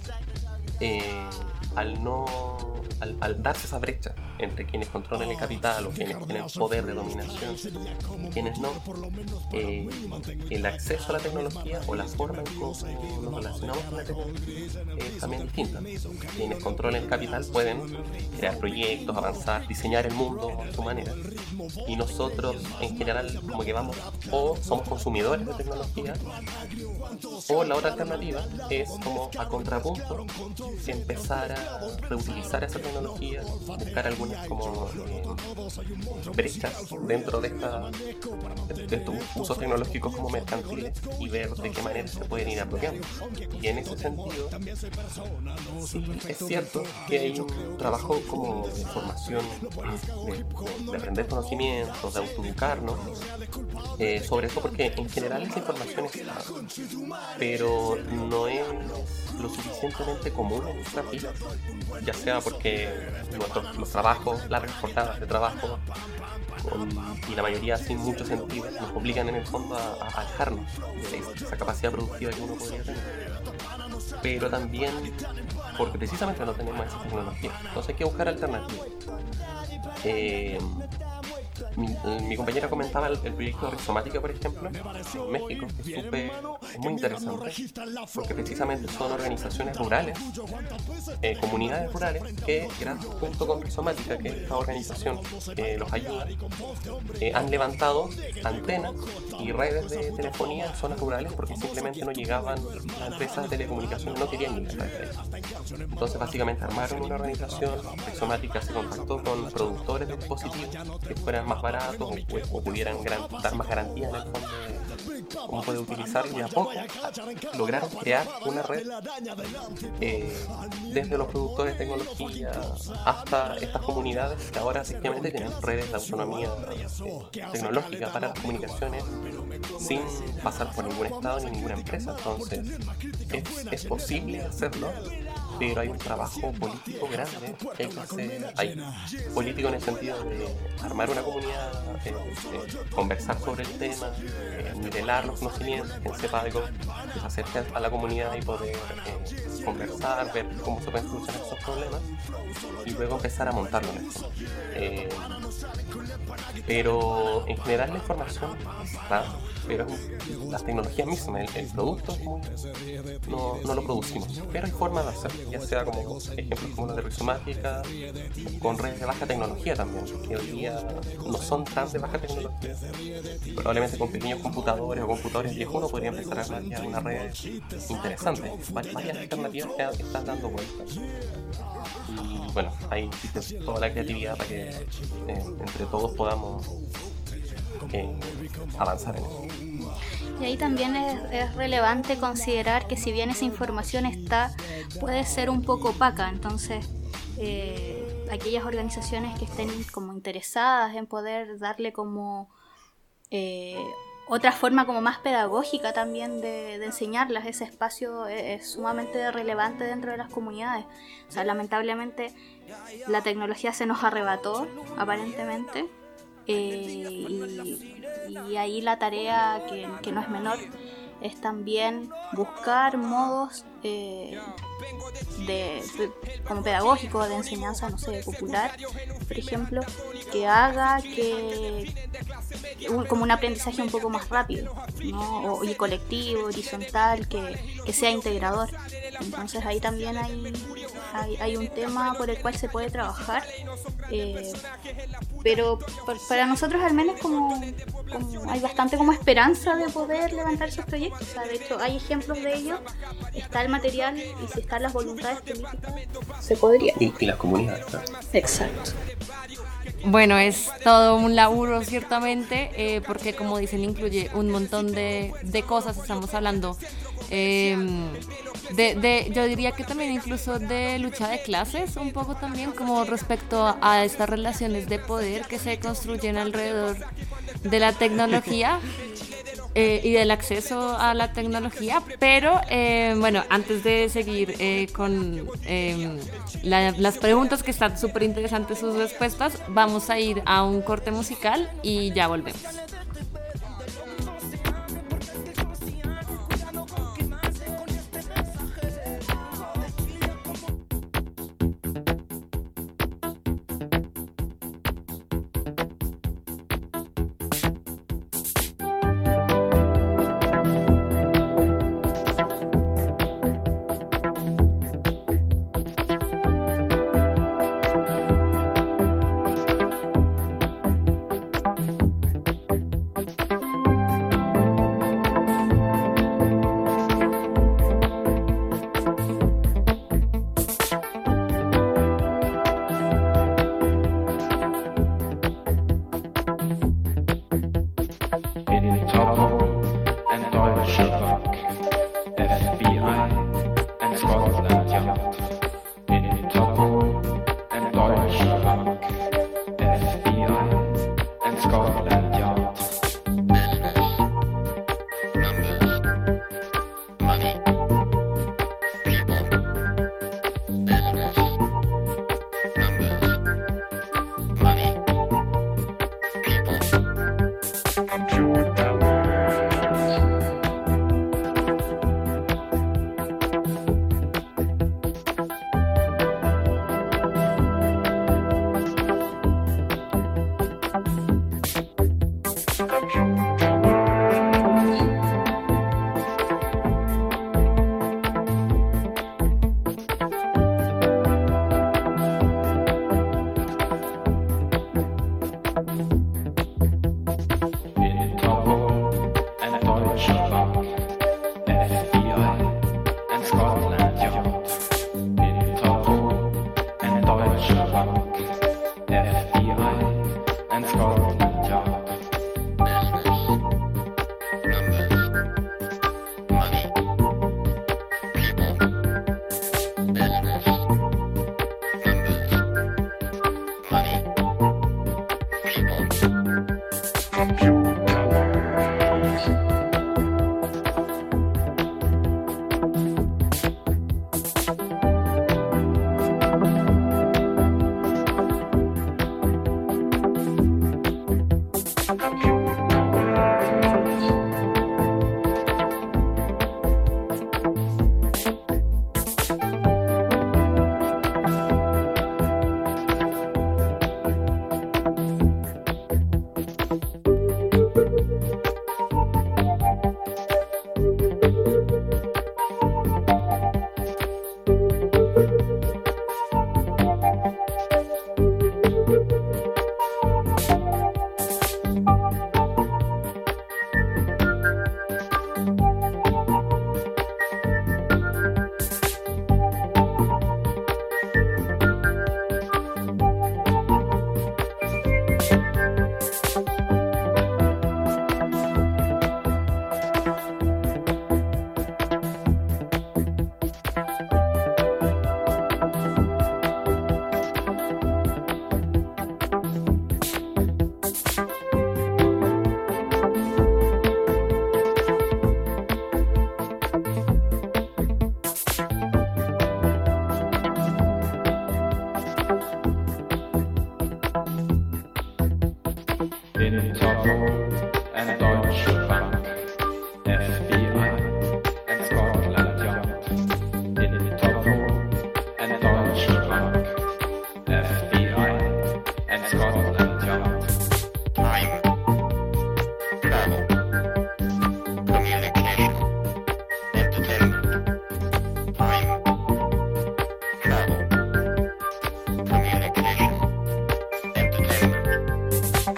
al darse esa brecha entre quienes controlan el capital o quienes tienen poder de dominación y quienes no, el acceso a la tecnología o la forma en cómo nos relacionamos con la tecnología es también distinta. Quienes controlan el capital pueden crear proyectos, avanzar, diseñar el mundo a su manera, y nosotros en general como que vamos o somos consumidores de tecnología, o la otra alternativa es como a contrapunto empezar reutilizar esa tecnología, buscar algunas como brechas dentro de estos usos tecnológicos como mercantiles y ver de qué manera se pueden ir apropiando. Y en ese sentido, sí es cierto que hay un trabajo como de formación, de aprender conocimientos, de autoeducarnos, sobre eso, porque en general esa información está, pero no es lo suficientemente común en nuestra vida, ya sea porque los trabajos, largas jornadas de trabajo y la mayoría sin mucho sentido nos obligan en el fondo a alejarnos de esa capacidad productiva que uno podría tener, pero también porque precisamente no tenemos esa tecnología, entonces hay que buscar alternativas. Mi compañera comentaba el proyecto de Rizomática, por ejemplo, en México, que es muy interesante, porque precisamente son organizaciones rurales, comunidades rurales, que junto con Rizomática, que es esta organización que los ayuda, han levantado antenas y redes de telefonía en zonas rurales porque simplemente no llegaban, las empresas de telecomunicaciones no querían llegar a ahí. Entonces básicamente armaron una organización. Rizomática se contactó con productores de dispositivos que fueran más baratos o pudieran dar más garantía en el fondo de cómo poder utilizarlo, y a poco lograron crear una red desde los productores de tecnología hasta estas comunidades que ahora efectivamente tienen redes de autonomía tecnológica para las comunicaciones sin pasar por ningún estado ni ninguna empresa. Entonces es posible hacerlo, pero hay un trabajo político grande que hay que hacer ahí. Político en el sentido de armar una comunidad, conversar sobre el tema, nivelar los conocimientos, quien sepa algo, que se acerque a la comunidad y poder conversar, ver cómo se pueden solucionar esos problemas y luego empezar a montarlo en esto. Pero en general la información está, pero las tecnologías mismas, el producto no lo producimos, pero hay formas de hacerlo, ya sea como ejemplos como los de Rizomática, con redes de baja tecnología también, que hoy día no son tan de baja tecnología. Probablemente con pequeños computadores o computadores viejos uno podría empezar a plantear una red interesante, varias alternativas que están dando vueltas. Y bueno, ahí existe toda la creatividad para que entre todos podamos avanzar en eso. Y ahí también es relevante considerar que si bien esa información puede ser un poco opaca, entonces aquellas organizaciones que estén como interesadas en poder darle como otra forma como más pedagógica también de enseñarlas, ese espacio es sumamente relevante dentro de las comunidades. O sea, lamentablemente la tecnología se nos arrebató aparentemente, y ahí la tarea que no es menor es también buscar modos como pedagógico de enseñanza, no sé, popular, por ejemplo, que haga como un aprendizaje un poco más rápido, ¿no? Y colectivo, horizontal, que sea integrador. Entonces ahí también hay un tema por el cual se puede trabajar, pero para nosotros al menos como hay bastante como esperanza de poder levantar esos proyectos. O sea, de hecho hay ejemplos de ello, está el material y si están las voluntades políticas se podría. Y las comunidades, ¿no? Exacto. Bueno, es todo un laburo ciertamente, porque como dicen incluye un montón de cosas. Estamos hablando yo diría que también incluso de lucha de clases, un poco también como respecto a estas relaciones de poder que se construyen alrededor de la tecnología y del acceso a la tecnología. Pero bueno, antes de seguir con las preguntas, que están súper interesantes sus respuestas, vamos a ir a un corte musical y ya volvemos.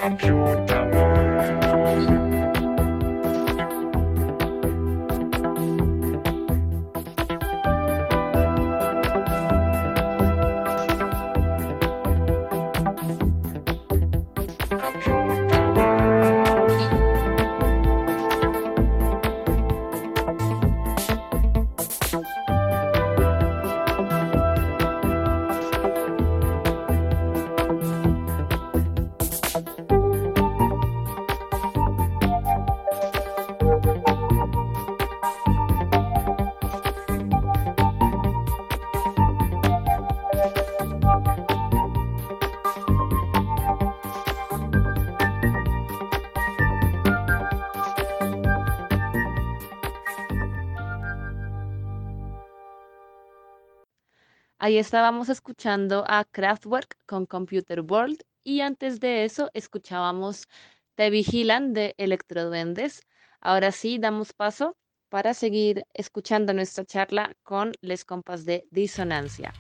Ahí estábamos escuchando a Kraftwerk con Computer World y antes de eso escuchábamos Te Vigilan de Electroduendes. Ahora sí, damos paso para seguir escuchando nuestra charla con les compas de Disonancia.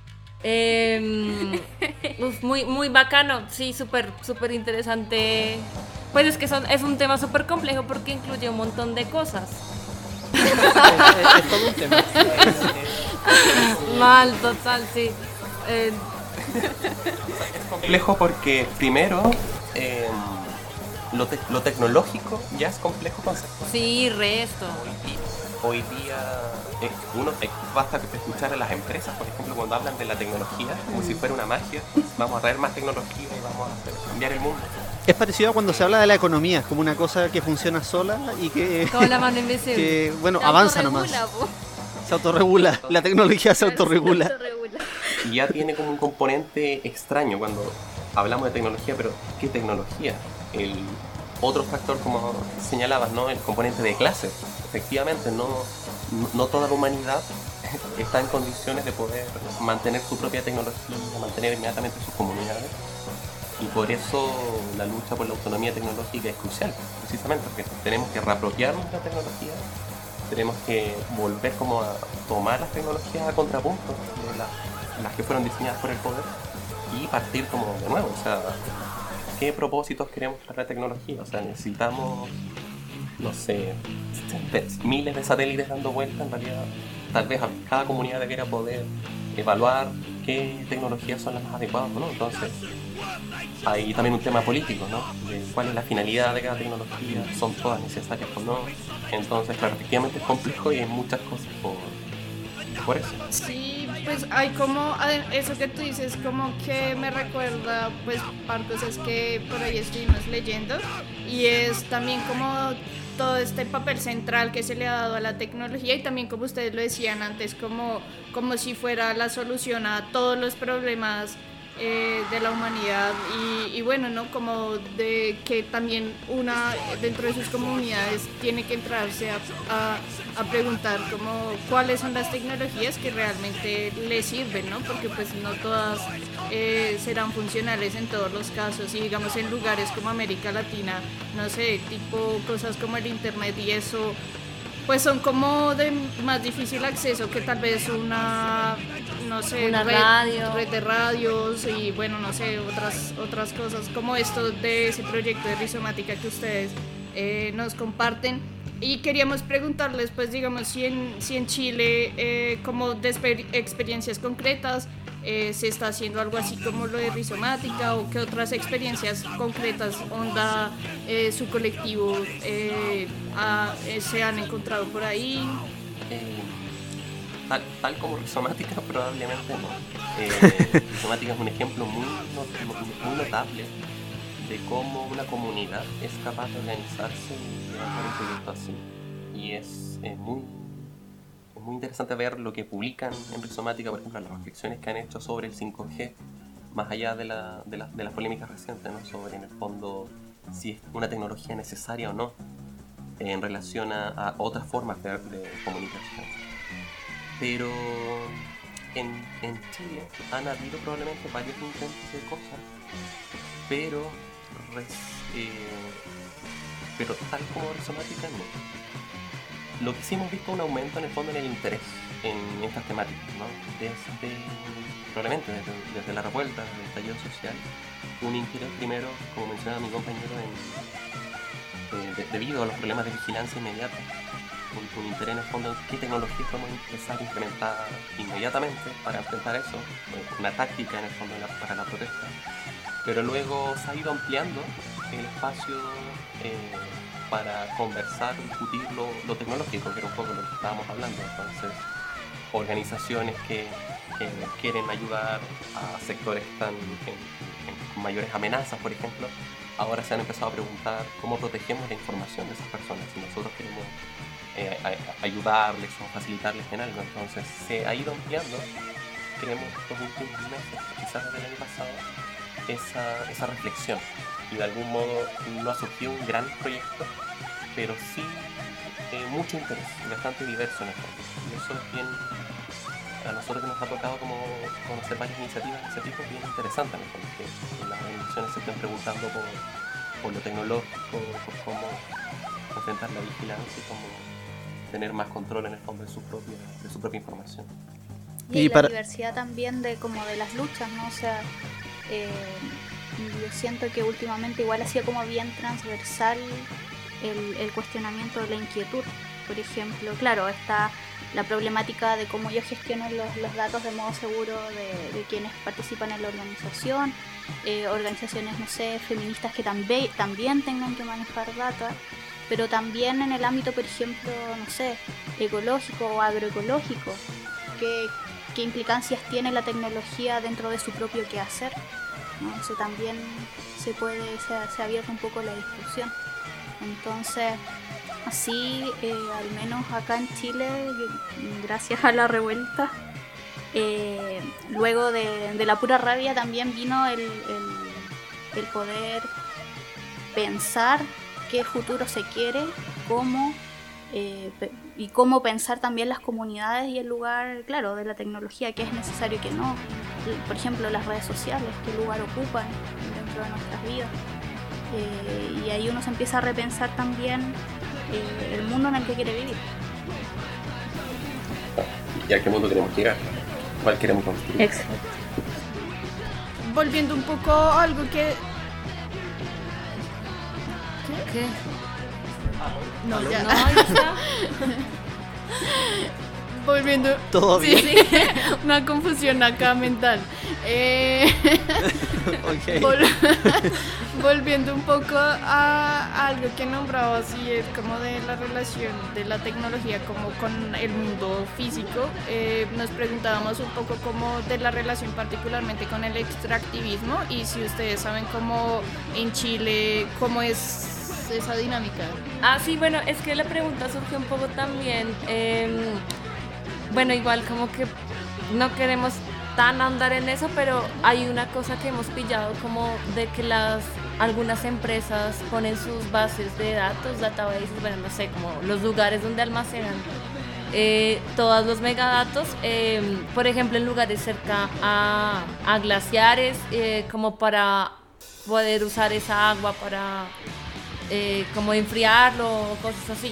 Muy bacano, sí, súper interesante. Pues es que es un tema súper complejo porque incluye un montón de cosas. Es todo un tema. Mal, total, sí. Es complejo porque primero lo tecnológico ya es complejo concepto. Sí, resto. Hoy día basta escuchar a las empresas, por ejemplo, cuando hablan de la tecnología, como si fuera una magia, vamos a traer más tecnología y vamos a cambiar el mundo. Es parecido a cuando se habla de la economía, como una cosa que funciona sola y que, como la mano invisible. Que bueno, avanza nomás. Se autorregula, la tecnología se autorregula. Y ya tiene como un componente extraño cuando hablamos de tecnología, pero ¿qué tecnología? El otro factor, como señalabas, ¿no? El componente de clase. Efectivamente, no toda la humanidad está en condiciones de poder mantener su propia tecnología, mantener inmediatamente sus comunidades. Y por eso la lucha por la autonomía tecnológica es crucial, precisamente porque tenemos que reapropiarnos de la tecnología, tenemos que volver como a tomar las tecnologías a contrapunto de las que fueron diseñadas por el poder y partir como de nuevo. O sea, ¿qué propósitos queremos para la tecnología? O sea, necesitamos, no sé, miles de satélites dando vueltas. En realidad, tal vez cada comunidad debiera poder evaluar qué tecnologías son las más adecuadas, ¿no? Entonces, hay también un tema político, ¿no? De cuál es la finalidad de cada tecnología, son todas necesarias o no. Entonces, claro, efectivamente es complejo y hay muchas cosas por eso. Sí, pues hay como eso que tú dices, como que me recuerda pues par cosas que por ahí estuvimos leyendo, y es también como todo este papel central que se le ha dado a la tecnología, y también como ustedes lo decían antes, como si fuera la solución a todos los problemas de la humanidad, y bueno, ¿no? Como de que también una dentro de sus comunidades tiene que entrarse a preguntar como cuáles son las tecnologías que realmente les sirven, ¿no? Porque pues no todas serán funcionales en todos los casos, y digamos en lugares como América Latina, no sé, tipo cosas como el internet y eso, pues son como de más difícil acceso que tal vez una red de radios y bueno, no sé, otras cosas como esto de ese proyecto de Rizomática que ustedes nos comparten. Y queríamos preguntarles, pues digamos, si en Chile, como de experiencias concretas, se está haciendo algo así como lo de Rizomática, o qué otras experiencias concretas onda su colectivo se han encontrado por ahí. Tal como Rizomática probablemente no. Rizomática es un ejemplo muy notable de cómo una comunidad es capaz de organizarse y levantar un proyecto así. Y es muy interesante ver lo que publican en Rizomática, por ejemplo, las reflexiones que han hecho sobre el 5G, más allá de las polémicas recientes, ¿no? Sobre en el fondo si es una tecnología necesaria o no en relación a otras formas de comunicación. Pero en Chile han habido probablemente varios intentos de cosas, pero tal como Rizomática no. Lo que sí hemos visto es un aumento en el fondo en el interés en estas temáticas, ¿no? Probablemente desde la revuelta, del estallido social, un interés primero, como mencionaba mi compañero, debido a los problemas de vigilancia inmediata, un interés en el fondo en qué tecnologías podemos empezar a implementar inmediatamente para enfrentar eso, una táctica en el fondo para la protesta, pero luego se ha ido ampliando el espacio para conversar, discutir lo tecnológico, que era un poco lo que estábamos hablando. Entonces, organizaciones que quieren ayudar a sectores que están en mayores amenazas, por ejemplo, ahora se han empezado a preguntar cómo protegemos la información de esas personas, si nosotros queremos ayudarles o facilitarles en algo. Entonces se ha ido ampliando, creemos, estos últimos meses, quizás desde el año pasado, esa reflexión, y de algún modo no ha surgido un gran proyecto, pero sí mucho interés, bastante diverso en el fondo, y eso es bien, a nosotros que nos ha tocado como conocer varias iniciativas de ese tipo, es bien interesante en el fondo, que las organizaciones se estén preguntando por lo tecnológico, por cómo enfrentar la vigilancia y cómo tener más control en el fondo de su propia información. Y la diversidad también de las luchas, ¿no? O sea, yo siento que últimamente igual ha sido como bien transversal el cuestionamiento de la inquietud. Por ejemplo, claro, está la problemática de cómo yo gestiono los datos de modo seguro de quienes participan en la organización, organizaciones, no sé, feministas que también tengan que manejar data, pero también en el ámbito, por ejemplo, no sé, ecológico o agroecológico, qué implicancias tiene la tecnología dentro de su propio quehacer, ¿no? Eso también se ha abierto un poco la discusión. Entonces, así, al menos acá en Chile, gracias a la revuelta, luego de la pura rabia también vino el poder pensar qué futuro se quiere, y cómo pensar también las comunidades y el lugar, claro, de la tecnología, que es necesario que no. Por ejemplo, las redes sociales, qué lugar ocupan dentro de nuestras vidas. Y ahí uno se empieza a repensar también el mundo en el que quiere vivir. ¿Y a qué mundo queremos llegar? ¿Cuál queremos construir? Exacto. Volviendo un poco a algo que... ¿Qué? No, ya. No, ya está. Volviendo... ¿Todo bien? Sí, una confusión acá mental. Okay. Volviendo un poco a algo que nombraba, así es como de la relación de la tecnología como con el mundo físico, nos preguntábamos un poco como de la relación particularmente con el extractivismo, y si ustedes saben cómo en Chile, cómo es esa dinámica. Sí, bueno, es que la pregunta surgió un poco también, bueno, igual como que no queremos tan andar en eso, pero hay una cosa que hemos pillado como de que algunas empresas ponen sus bases de datos, databases, bueno, no sé, como los lugares donde almacenan todos los megadatos, por ejemplo, en lugares cerca a glaciares, como para poder usar esa agua para como enfriarlo o cosas así.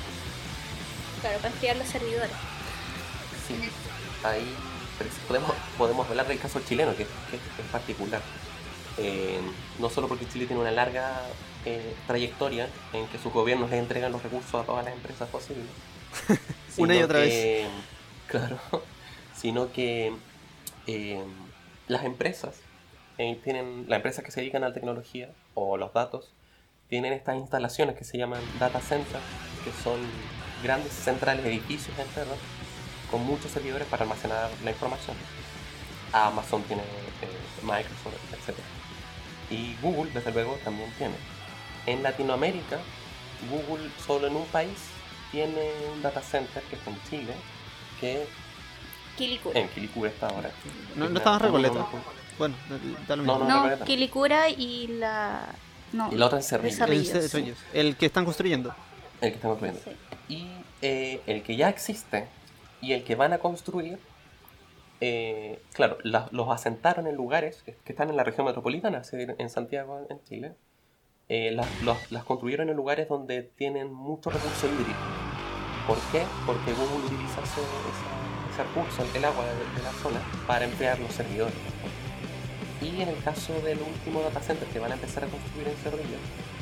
Claro, para enfriar los servidores. Sí, ahí podemos hablar del caso chileno, que es particular. No solo porque Chile tiene una larga trayectoria en que sus gobiernos le entregan los recursos a todas las empresas posibles. Una y otra vez. Claro, sino que las empresas las empresas que se dedican a la tecnología o los datos tienen estas instalaciones que se llaman data centers, que son grandes centrales, edificios enteros con muchos servidores para almacenar la información. Amazon tiene, Microsoft, etc. Y Google, desde luego, también tiene. En Latinoamérica, Google solo en un país tiene un data center, que está en Chile, que Quilicura. En Quilicura está ahora. No estaba en Recoleta. Bueno, da lo mismo. No, Quilicura y la... No, y la otra en Cerrillos. Sí. El que están construyendo. El que están construyendo. Sí. Y el que ya existe y el que van a construir, claro, los asentaron en lugares que están en la región metropolitana, es decir, en Santiago, en Chile. Las construyeron en lugares donde tienen mucho recurso hídrico. ¿Por qué? Porque Google utiliza ese recurso, el agua de la zona, para emplear los servidores. Y en el caso del último data center que van a empezar a construir en Cerrillo,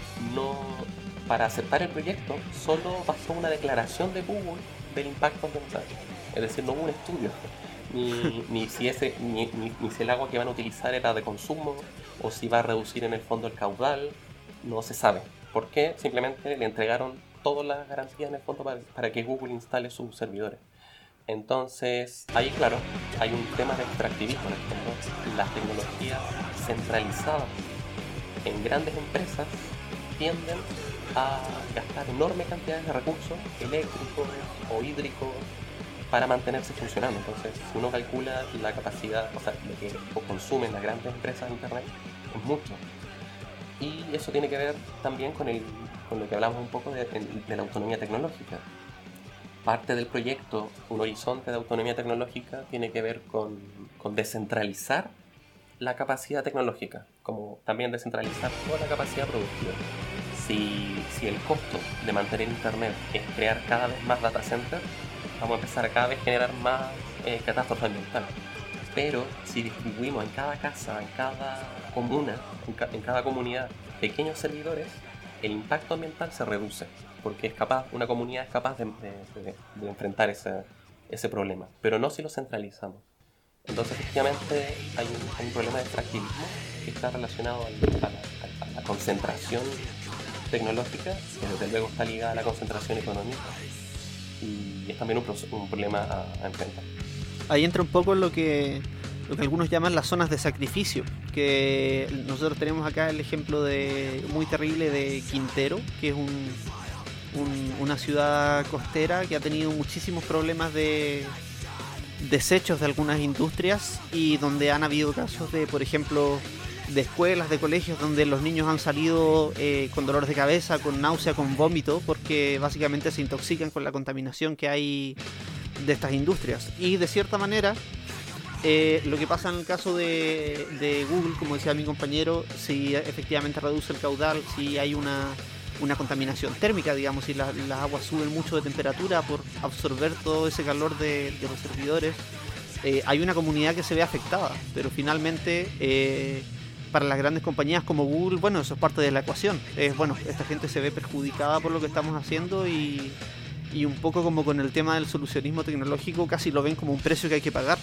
para aceptar el proyecto solo bastó una declaración de Google del impacto ambiental. Es decir, no hubo un estudio ni si el agua que van a utilizar era de consumo o si va a reducir en el fondo el caudal. No se sabe. ¿Por qué? Simplemente le entregaron todas las garantías en el fondo para que Google instale sus servidores. Entonces, ahí claro, hay un tema de extractivismo en el fondo. Las tecnologías centralizadas en grandes empresas tienden a gastar enormes cantidades de recursos eléctricos o hídricos para mantenerse funcionando. Entonces, si uno calcula la capacidad, o sea, lo que consumen las grandes empresas de Internet, es mucho. Y eso tiene que ver también con lo que hablamos un poco de la autonomía tecnológica. Parte del proyecto, un horizonte de autonomía tecnológica, tiene que ver con descentralizar la capacidad tecnológica, como también descentralizar toda la capacidad productiva. Si el costo de mantener Internet es crear cada vez más data centers, vamos a empezar a cada vez generar más catástrofe ambiental. Pero si distribuimos en cada casa, en cada comuna, en cada comunidad, pequeños servidores, el impacto ambiental se reduce, porque una comunidad es capaz de enfrentar ese problema, pero no si lo centralizamos. Entonces, efectivamente, hay un problema de extractivismo que está relacionado a la concentración tecnológica, que desde luego está ligada a la concentración económica, y es también un problema a enfrentar. Ahí entra un poco lo que algunos llaman las zonas de sacrificio, que nosotros tenemos acá el ejemplo muy terrible de Quintero, que es una ciudad costera que ha tenido muchísimos problemas de desechos de algunas industrias, y donde han habido casos de, por ejemplo, de escuelas, de colegios donde los niños han salido con dolores de cabeza, con náusea, con vómito, porque básicamente se intoxican con la contaminación que hay de estas industrias. Y de cierta manera, lo que pasa en el caso de Google, como decía mi compañero, si efectivamente reduce el caudal, si hay una contaminación térmica, digamos, si las aguas suben mucho de temperatura por absorber todo ese calor de los servidores, hay una comunidad que se ve afectada, pero finalmente para las grandes compañías como Google, bueno, eso es parte de la ecuación. Esta gente se ve perjudicada por lo que estamos haciendo, y un poco como con el tema del solucionismo tecnológico, casi lo ven como un precio que hay que pagar.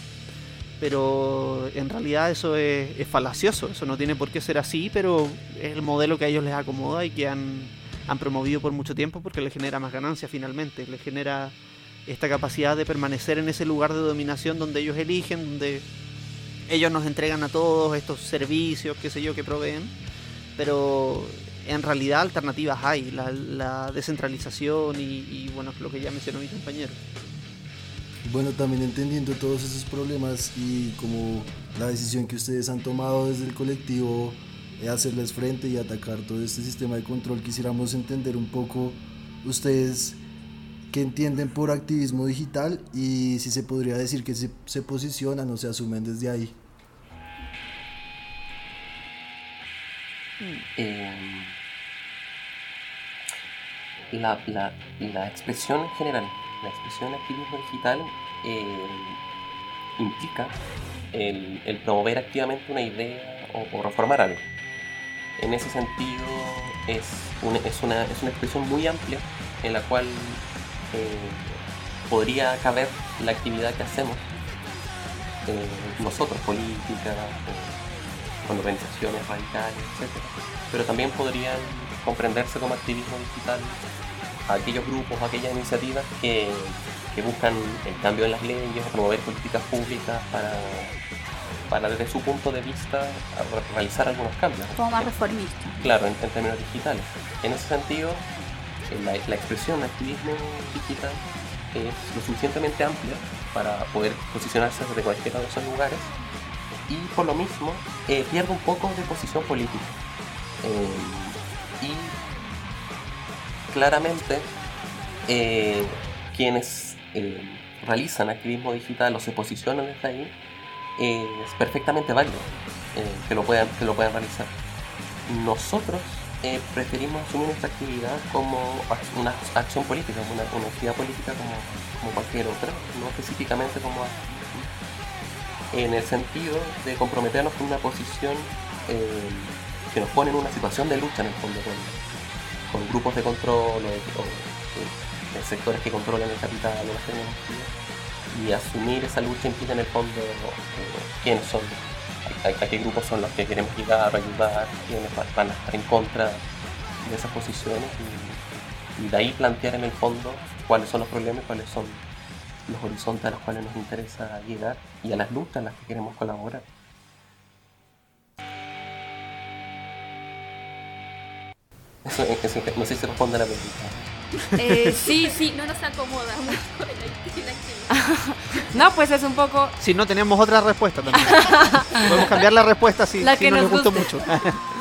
Pero en realidad eso es falacioso, eso no tiene por qué ser así, pero es el modelo que a ellos les acomoda y que han promovido por mucho tiempo, porque les genera más ganancia finalmente, les genera esta capacidad de permanecer en ese lugar de dominación donde ellos eligen, donde ellos nos entregan a todos estos servicios, qué sé yo, que proveen, pero en realidad alternativas hay, la descentralización y bueno, lo que ya mencionó mi compañero. Bueno, también entendiendo todos esos problemas y como la decisión que ustedes han tomado desde el colectivo, hacerles frente y atacar todo este sistema de control, quisiéramos entender un poco ustedes qué entienden por activismo digital y si se podría decir que se posicionan o se asumen desde ahí. La expresión en general, la expresión de activismo digital implica el promover activamente una idea o reformar algo. En ese sentido es una expresión muy amplia en la cual podría caber la actividad que hacemos nosotros, política, con organizaciones radicales, etc. Pero también podrían comprenderse como activismo digital a aquellos grupos o aquellas iniciativas que buscan el cambio en las leyes o promover políticas públicas para desde su punto de vista realizar algunos cambios. Como más reformista. Claro, en términos digitales. En ese sentido, la expresión de activismo digital es lo suficientemente amplia para poder posicionarse desde cualquiera de esos lugares, y por lo mismo pierde un poco de posición política. Y claramente quienes realizan activismo digital o se posicionan desde ahí, es perfectamente válido que lo puedan realizar. Nosotros preferimos asumir esta actividad como una acción política, una actividad política como cualquier otra, no específicamente como en el sentido de comprometernos con una posición que nos pone en una situación de lucha en el fondo con grupos de control o sectores que controlan el capital o las tecnologías, y asumir esa lucha implica en el fondo quiénes son, a qué grupos son los que queremos llegar o ayudar, quiénes van a estar en contra de esas posiciones, y de ahí plantear en el fondo cuáles son los problemas, cuáles son los horizontes a los cuales nos interesa llegar y a las luchas en las que queremos colaborar. Eso, no sé si responde a la pregunta. Sí, No nos acomoda mucho no, pues es un poco... Si no, tenemos otra respuesta también. Podemos cambiar la respuesta si La que no nos les gustó guste. mucho.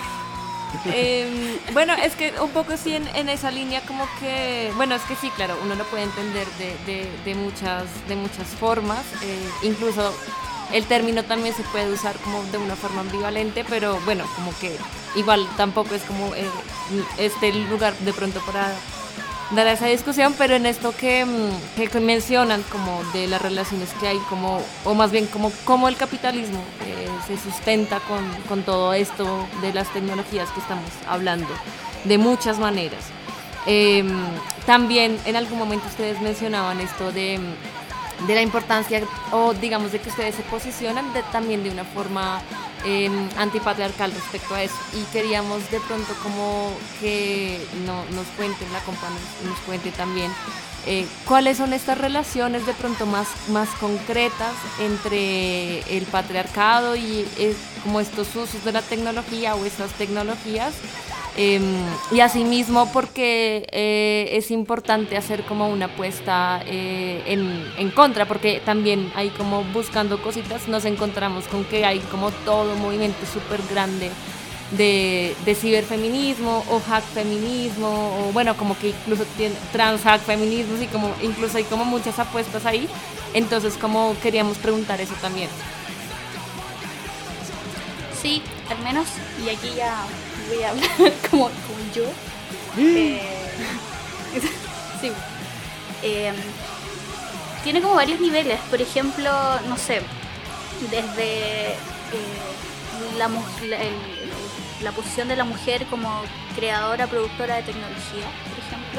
Bueno, es que un poco sí en esa línea como que... Bueno, es que sí, claro, uno lo puede entender de muchas formas. Incluso el término también se puede usar como de una forma ambivalente, pero bueno, como que igual tampoco es como el lugar de pronto para dar esa discusión, pero en esto que mencionan como de las relaciones que hay, como, o más bien como el capitalismo se sustenta con todo esto de las tecnologías que estamos hablando, de muchas maneras. También en algún momento ustedes mencionaban esto de la importancia, o digamos de que ustedes se posicionan también de una forma antipatriarcal respecto a eso, y queríamos de pronto como que nos cuenten, la compa nos cuente también cuáles son estas relaciones de pronto más concretas entre el patriarcado y como estos usos de la tecnología o estas tecnologías. Y asimismo porque es importante hacer como una apuesta en contra, porque también hay como buscando cositas nos encontramos con que hay como todo un movimiento súper grande de ciberfeminismo o hack feminismo, o bueno, como que incluso trans hack feminismo, y como incluso hay como muchas apuestas ahí. Entonces como queríamos preguntar eso también. Sí, al menos, y aquí ya voy a hablar como yo. Sí. Tiene como varios niveles. Por ejemplo, no sé, desde la posición de la mujer como creadora, productora de tecnología, por ejemplo,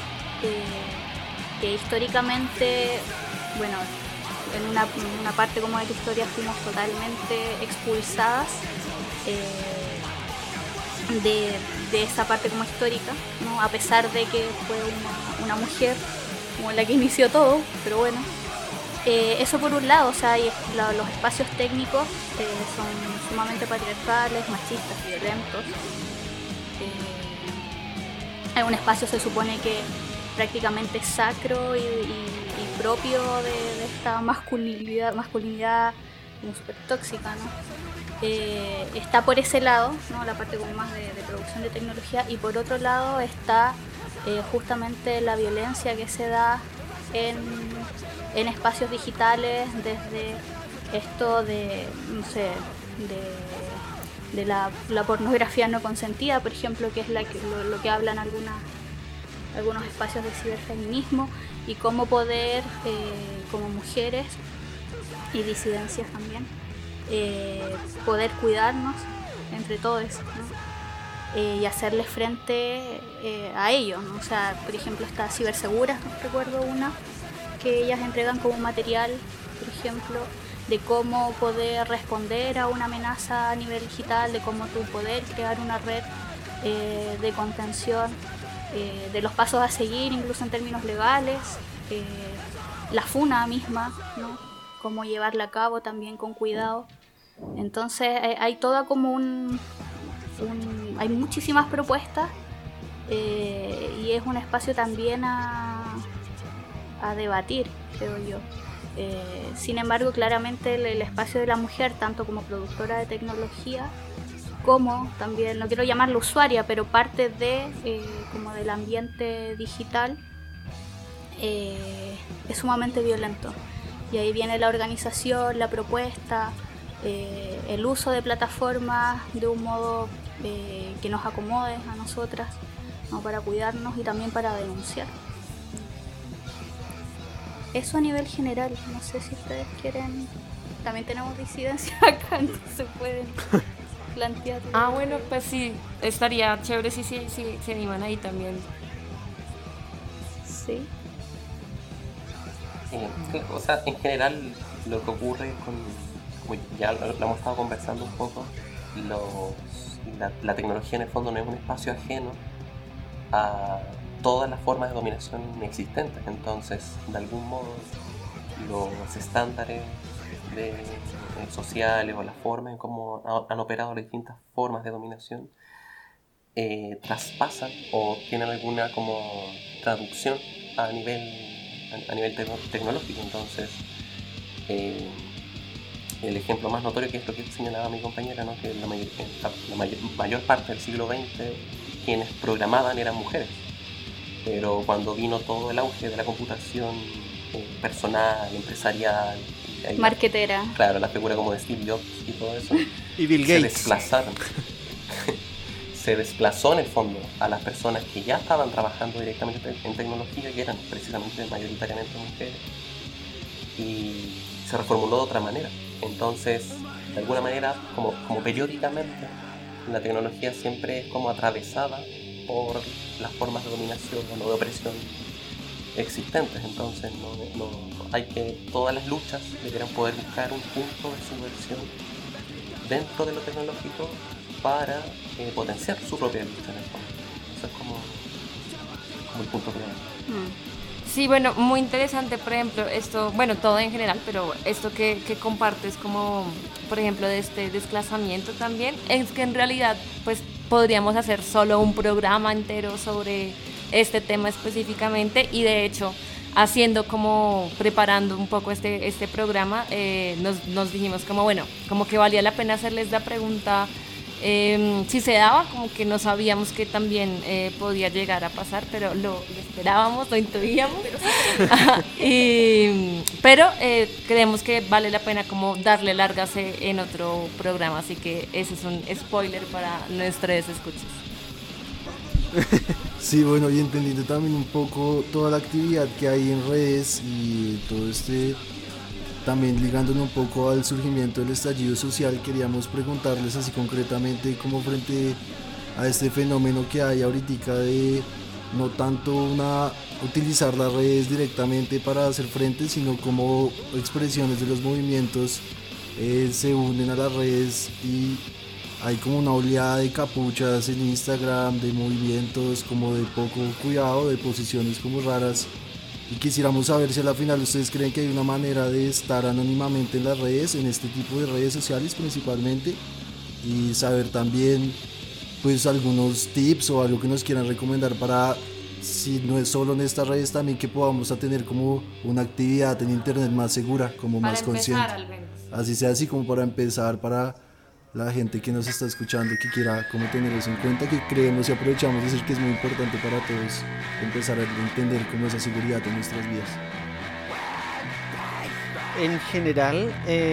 que históricamente, bueno, en una parte como de la historia fuimos totalmente expulsadas de esa parte como histórica, ¿no? A pesar de que fue una mujer como la que inició todo, pero bueno, eso por un lado, o sea, los espacios técnicos son sumamente patriarcales, machistas, violentos. Un espacio se supone que prácticamente sacro y propio de esta masculinidad como súper tóxica, ¿no? Está por ese lado, ¿no? La parte como más de producción de tecnología, y por otro lado está justamente la violencia que se da en espacios digitales, desde esto de, no sé, de la pornografía no consentida, por ejemplo, que es lo que hablan algunos espacios de ciberfeminismo, y cómo poder, como mujeres y disidencias también, poder cuidarnos entre todos, ¿no? Y hacerle frente a ello, ¿no? O sea, por ejemplo, está Ciberseguras, recuerdo una, que ellas entregan como material, por ejemplo, de cómo poder responder a una amenaza a nivel digital, de cómo tú poder crear una red de contención, de los pasos a seguir, incluso en términos legales, la funa misma, ¿no? Cómo llevarla a cabo también con cuidado. Entonces hay toda como hay muchísimas propuestas, y es un espacio también a debatir, creo yo. Sin embargo, claramente el espacio de la mujer, tanto como productora de tecnología, como también, no quiero llamarlo usuaria, pero parte como del ambiente digital, es sumamente violento. Y ahí viene la organización, la propuesta, el uso de plataformas de un modo que nos acomode a nosotras, ¿no? Para cuidarnos y también para denunciar. Eso a nivel general, no sé si ustedes quieren. También tenemos disidencia acá, entonces pueden plantear. Bueno, pues sí, estaría chévere si se animan ahí también. Sí. O sea, en general lo que ocurre como ya lo hemos estado conversando un poco, la tecnología en el fondo no es un espacio ajeno a todas las formas de dominación existentes. Entonces, de algún modo, los estándares sociales o las formas en cómo han operado las distintas formas de dominación traspasan o tienen alguna como traducción a nivel tecnológico. Entonces, el ejemplo más notorio, que es lo que señalaba mi compañera, ¿no? Que la mayor parte del siglo XX quienes programaban eran mujeres, pero cuando vino todo el auge de la computación personal, empresarial, marketera, claro, la figura como de Steve Jobs y todo eso, y Bill Gates se desplazó en el fondo a las personas que ya estaban trabajando directamente en tecnología, que eran precisamente mayoritariamente mujeres, y se reformuló de otra manera. Entonces, de alguna manera, como periódicamente, la tecnología siempre es como atravesada por las formas de dominación o de opresión existentes. Entonces, no hay que, todas las luchas deberán poder buscar un punto de subversión dentro de lo tecnológico para potenciar su propia lucha en el fondo. Eso es como el punto clave. Sí, bueno, muy interesante, por ejemplo, esto, bueno, todo en general, pero esto que compartes como, por ejemplo, de este desplazamiento también, es que en realidad, pues, podríamos hacer solo un programa entero sobre este tema específicamente, y de hecho, preparando un poco este programa, nos dijimos como, bueno, como que valía la pena hacerles la pregunta, si se daba, como que no sabíamos que también podía llegar a pasar, pero lo esperábamos, lo intuíamos, pero creemos que vale la pena como darle largas en otro programa, así que ese es un spoiler para nuestros escuchas. Sí, bueno, y entendiendo también un poco toda la actividad que hay en redes y todo también ligándolo un poco al surgimiento del estallido social, queríamos preguntarles así concretamente como frente a este fenómeno que hay ahorita de no tanto utilizar las redes directamente para hacer frente, sino como expresiones de los movimientos se unen a las redes y hay como una oleada de capuchas en Instagram, de movimientos como de poco cuidado, de posiciones como raras. Y quisiéramos saber si a la final ustedes creen que hay una manera de estar anónimamente en las redes, en este tipo de redes sociales principalmente, y saber también pues algunos tips o algo que nos quieran recomendar para, si no es solo en estas redes, también que podamos tener como una actividad en internet más segura, como para más empezar, consciente. al menos. Así sea, así como para empezar, para la gente que nos está escuchando, que quiera como tener eso en cuenta, que creemos y aprovechamos de decir que es muy importante para todos empezar a entender cómo es la seguridad en nuestras vidas. En general,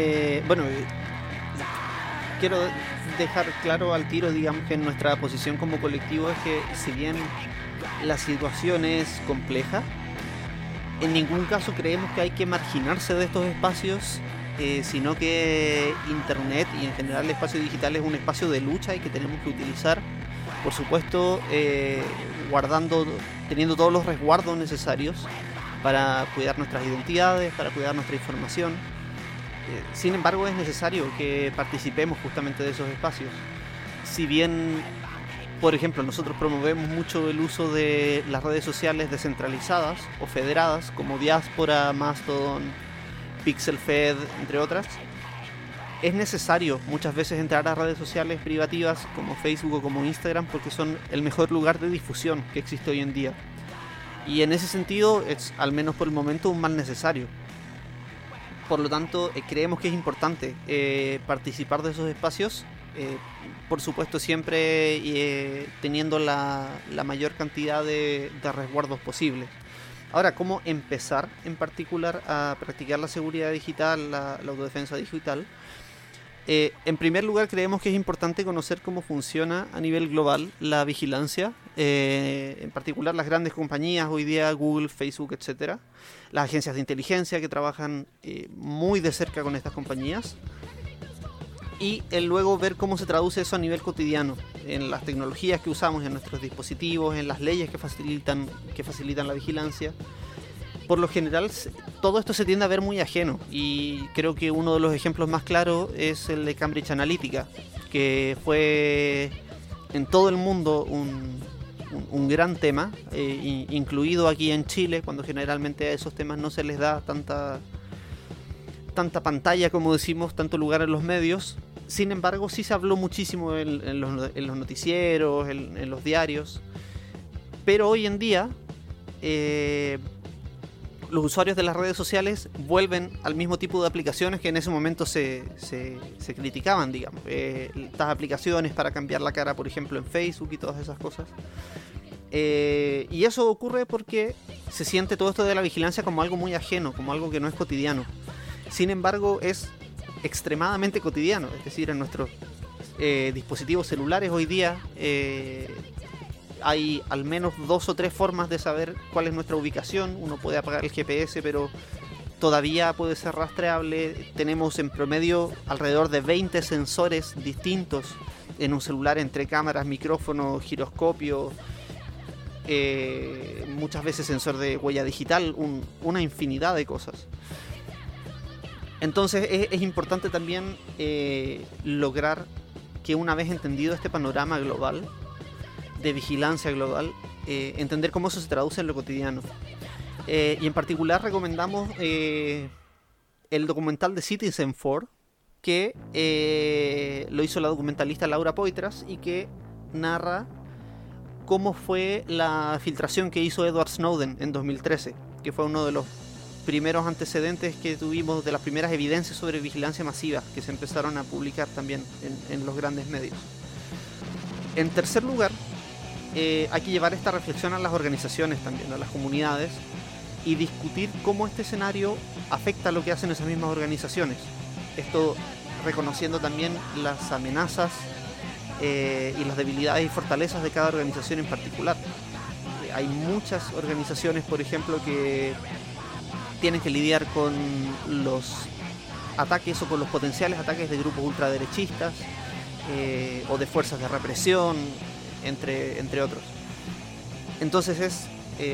quiero dejar claro al tiro, digamos, que nuestra posición como colectivo es que, si bien la situación es compleja, en ningún caso creemos que hay que marginarse de estos espacios, sino que Internet y en general el espacio digital es un espacio de lucha y que tenemos que utilizar, por supuesto, teniendo todos los resguardos necesarios para cuidar nuestras identidades, para cuidar nuestra información. Sin embargo, es necesario que participemos justamente de esos espacios. Si bien, por ejemplo, nosotros promovemos mucho el uso de las redes sociales descentralizadas o federadas, como Diáspora, Mastodon, PixelFed, entre otras, es necesario muchas veces entrar a redes sociales privativas como Facebook o como Instagram, porque son el mejor lugar de difusión que existe hoy en día. Y en ese sentido es, al menos por el momento, un mal necesario. Por lo tanto, creemos que es importante participar de esos espacios, por supuesto siempre teniendo la mayor cantidad de resguardos posibles. Ahora, ¿cómo empezar en particular a practicar la seguridad digital, la autodefensa digital? En primer lugar, creemos que es importante conocer cómo funciona a nivel global la vigilancia, en particular las grandes compañías hoy día, Google, Facebook, etcétera, las agencias de inteligencia que trabajan muy de cerca con estas compañías, y luego ver cómo se traduce eso a nivel cotidiano, en las tecnologías que usamos en nuestros dispositivos, en las leyes que facilitan la vigilancia. Por lo general, todo esto se tiende a ver muy ajeno, y creo que uno de los ejemplos más claros es el de Cambridge Analytica, que fue en todo el mundo un gran tema, incluido aquí en Chile, cuando generalmente a esos temas no se les da tanta pantalla, como decimos, tanto lugar en los medios. Sin embargo, sí se habló muchísimo en los noticieros, en los diarios, pero hoy en día los usuarios de las redes sociales vuelven al mismo tipo de aplicaciones que en ese momento se criticaban, digamos. Estas aplicaciones para cambiar la cara, por ejemplo, en Facebook y todas esas cosas. Y eso ocurre porque se siente todo esto de la vigilancia como algo muy ajeno, como algo que no es cotidiano. Sin embargo, es extremadamente cotidiano. Es decir, en nuestros dispositivos celulares hoy día hay al menos 2 o 3 formas de saber cuál es nuestra ubicación. Uno puede apagar el GPS, pero todavía puede ser rastreable. Tenemos en promedio alrededor de 20 sensores distintos en un celular, entre cámaras, micrófono, giroscopio, muchas veces sensor de huella digital, una infinidad de cosas. Entonces es importante también lograr que, una vez entendido este panorama global, de vigilancia global, entender cómo eso se traduce en lo cotidiano. Y en particular recomendamos el documental de Citizenfour, que lo hizo la documentalista Laura Poitras, y que narra cómo fue la filtración que hizo Edward Snowden en 2013, que fue uno de los primeros antecedentes que tuvimos, de las primeras evidencias sobre vigilancia masiva que se empezaron a publicar también en los grandes medios. En tercer lugar, hay que llevar esta reflexión a las organizaciones también, a las comunidades, y discutir cómo este escenario afecta a lo que hacen esas mismas organizaciones. Esto reconociendo también las amenazas y las debilidades y fortalezas de cada organización en particular. Hay muchas organizaciones, por ejemplo, que tienen que lidiar con los ataques o con los potenciales ataques de grupos ultraderechistas o de fuerzas de represión, entre otros. Entonces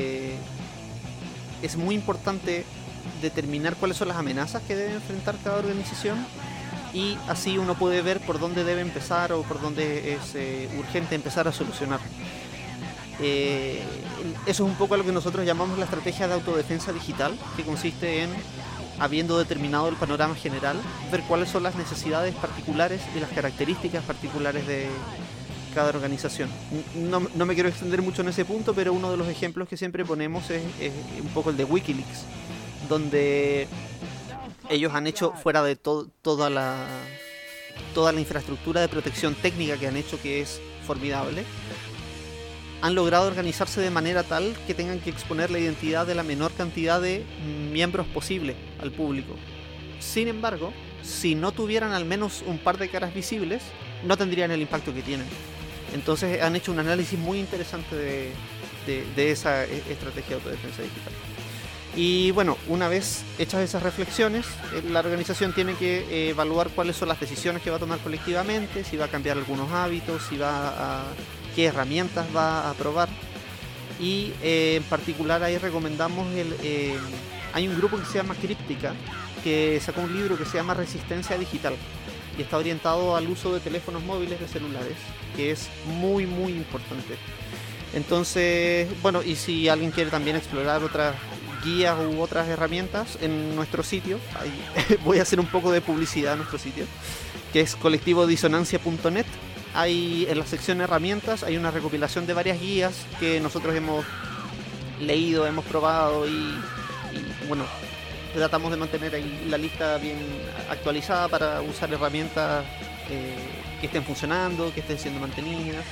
es muy importante determinar cuáles son las amenazas que debe enfrentar cada organización, y así uno puede ver por dónde debe empezar o por dónde es urgente empezar a solucionar. Eso es un poco a lo que nosotros llamamos la estrategia de autodefensa digital, que consiste en, habiendo determinado el panorama general, ver cuáles son las necesidades particulares y las características particulares de cada organización. No me quiero extender mucho en ese punto, pero uno de los ejemplos que siempre ponemos es un poco el de Wikileaks, donde ellos han hecho, fuera de toda la infraestructura de protección técnica que han hecho, que es formidable, han logrado organizarse de manera tal que tengan que exponer la identidad de la menor cantidad de miembros posible al público. Sin embargo, si no tuvieran al menos un par de caras visibles, no tendrían el impacto que tienen. Entonces han hecho un análisis muy interesante de esa estrategia de autodefensa digital. Y bueno, una vez hechas esas reflexiones, la organización tiene que evaluar cuáles son las decisiones que va a tomar colectivamente, si va a cambiar algunos hábitos, qué herramientas va a probar. Y en particular ahí recomendamos hay un grupo que se llama Críptica, que sacó un libro que se llama Resistencia Digital, y está orientado al uso de teléfonos móviles, de celulares, que es muy muy importante. Entonces, bueno, y si alguien quiere también explorar otras guías u otras herramientas, en nuestro sitio, ahí voy a hacer un poco de publicidad a nuestro sitio, que es colectivodisonancia.net. Hay en la sección herramientas, hay una recopilación de varias guías que nosotros hemos leído, hemos probado, y bueno, tratamos de mantener ahí la lista bien actualizada para usar herramientas que estén funcionando, que estén siendo mantenidas.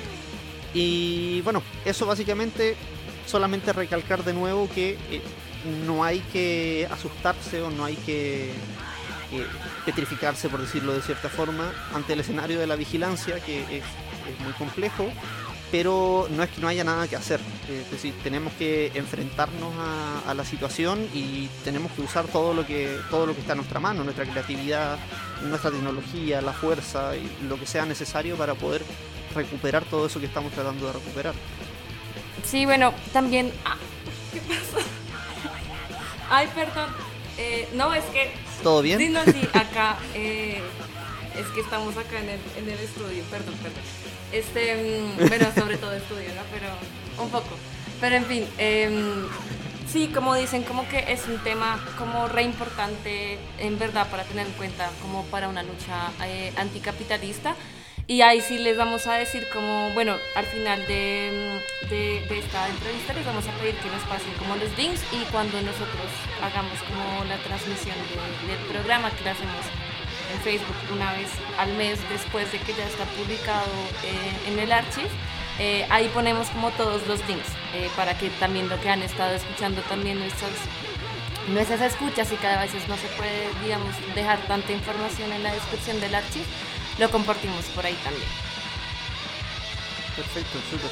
Y bueno, eso básicamente, solamente recalcar de nuevo que no hay que asustarse o no hay que petrificarse, por decirlo de cierta forma, ante el escenario de la vigilancia, que es muy complejo, pero no es que no haya nada que hacer. Es decir, tenemos que enfrentarnos a la situación y tenemos que usar todo lo que está a nuestra mano, nuestra creatividad, nuestra tecnología, la fuerza y lo que sea necesario para poder recuperar todo eso que estamos tratando de recuperar. Sí, bueno, también... ¿Qué pasa? Ay, perdón. No, es que... ¿Todo bien? Sí, no, sí, acá... es que estamos acá en el estudio, perdón. Bueno, sobre todo estudio, ¿no? Pero un poco. Pero en fin, sí, como dicen, como que es un tema como re importante, en verdad, para tener en cuenta como para una lucha anticapitalista. Y ahí sí les vamos a decir como, bueno, al final de esta entrevista les vamos a pedir que nos pasen como los links, y cuando nosotros hagamos como la transmisión del programa, que lo hacemos en Facebook una vez al mes después de que ya está publicado en el archivo, ahí ponemos como todos los links para que también lo que han estado escuchando también nuestras escuchas, y cada vez no se puede, digamos, dejar tanta información en la descripción del archivo, lo compartimos por ahí también. Perfecto, súper.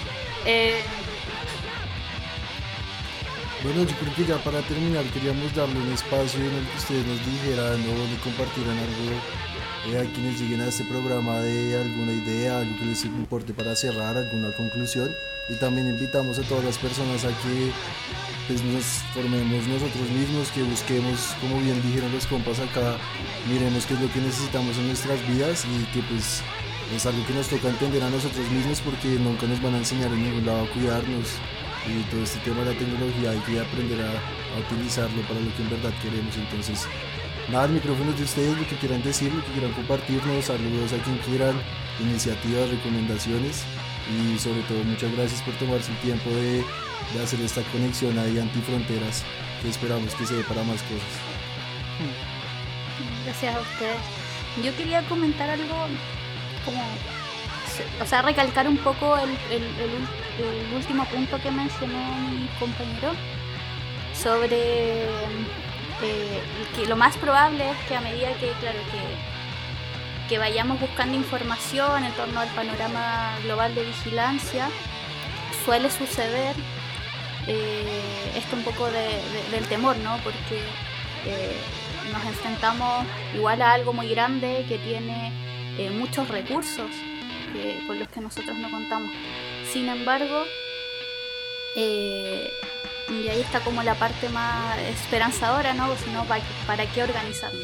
Bueno, yo creo que ya para terminar queríamos darle un espacio en el que ustedes nos dijeran o le compartieran algo a quienes lleguen a este programa, de alguna idea, algo que les importe para cerrar, alguna conclusión. Y también invitamos a todas las personas a que pues, nos formemos nosotros mismos, que busquemos, como bien dijeron los compas acá, miremos qué es lo que necesitamos en nuestras vidas, y que pues es algo que nos toca entender a nosotros mismos, porque nunca nos van a enseñar en ningún lado a cuidarnos. Y todo este tema de la tecnología hay que aprender a utilizarlo para lo que en verdad queremos. Entonces, nada, el micrófono es de ustedes, lo que quieran decir, lo que quieran compartirnos, saludos a quien quieran, iniciativas, recomendaciones, y sobre todo muchas gracias por tomarse el tiempo de hacer esta conexión ahí antifronteras, que esperamos que se dé para más cosas. Gracias a ustedes. Yo quería comentar algo como... O sea, recalcar un poco el último punto que mencionó mi compañero sobre que lo más probable es que a medida que, claro, que vayamos buscando información en torno al panorama global de vigilancia, suele suceder esto un poco del temor, ¿no? Porque nos enfrentamos igual a algo muy grande que tiene muchos recursos con los que nosotros no contamos. Sin embargo, y ahí está como la parte más esperanzadora, ¿no? Si no, ¿para qué organizarnos?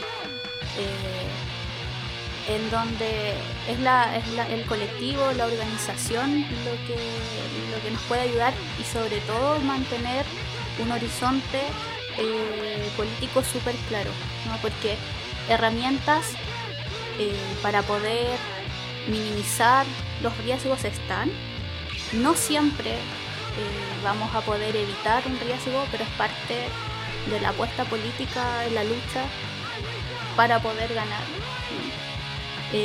En donde es el colectivo, la organización lo que nos puede ayudar, y sobre todo mantener un horizonte político súper claro, ¿no? Porque herramientas para poder minimizar los riesgos están. No siempre vamos a poder evitar un riesgo, pero es parte de la apuesta política en la lucha para poder ganar, ¿no?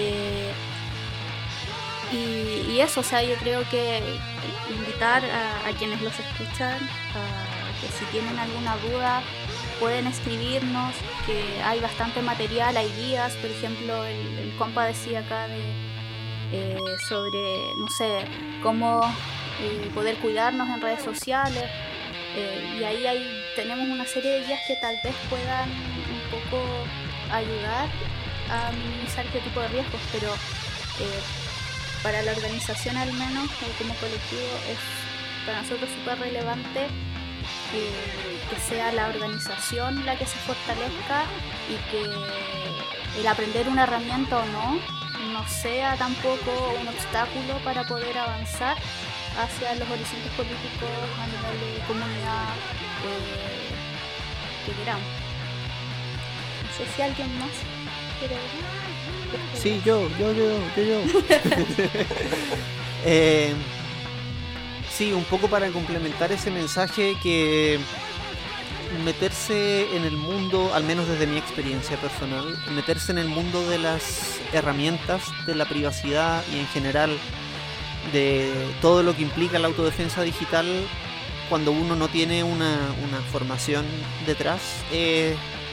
Y eso, o sea, yo creo que invitar a quienes los escuchan a que si tienen alguna duda pueden escribirnos, que hay bastante material, hay guías, por ejemplo, el compa decía acá sobre, no sé, cómo poder cuidarnos en redes sociales, y ahí tenemos una serie de guías que tal vez puedan un poco ayudar a minimizar este tipo de riesgos, pero para la organización al menos, como colectivo, es para nosotros súper relevante que sea la organización la que se fortalezca, y que el aprender una herramienta o no sea tampoco un obstáculo para poder avanzar hacia los horizontes políticos a nivel de comunidad que queramos. No sé si alguien más quiere... Sí, yo. Sí, un poco para complementar ese mensaje, que meterse en el mundo, al menos desde mi experiencia personal, meterse en el mundo de las herramientas, de la privacidad y en general de todo lo que implica la autodefensa digital, cuando uno no tiene una formación detrás,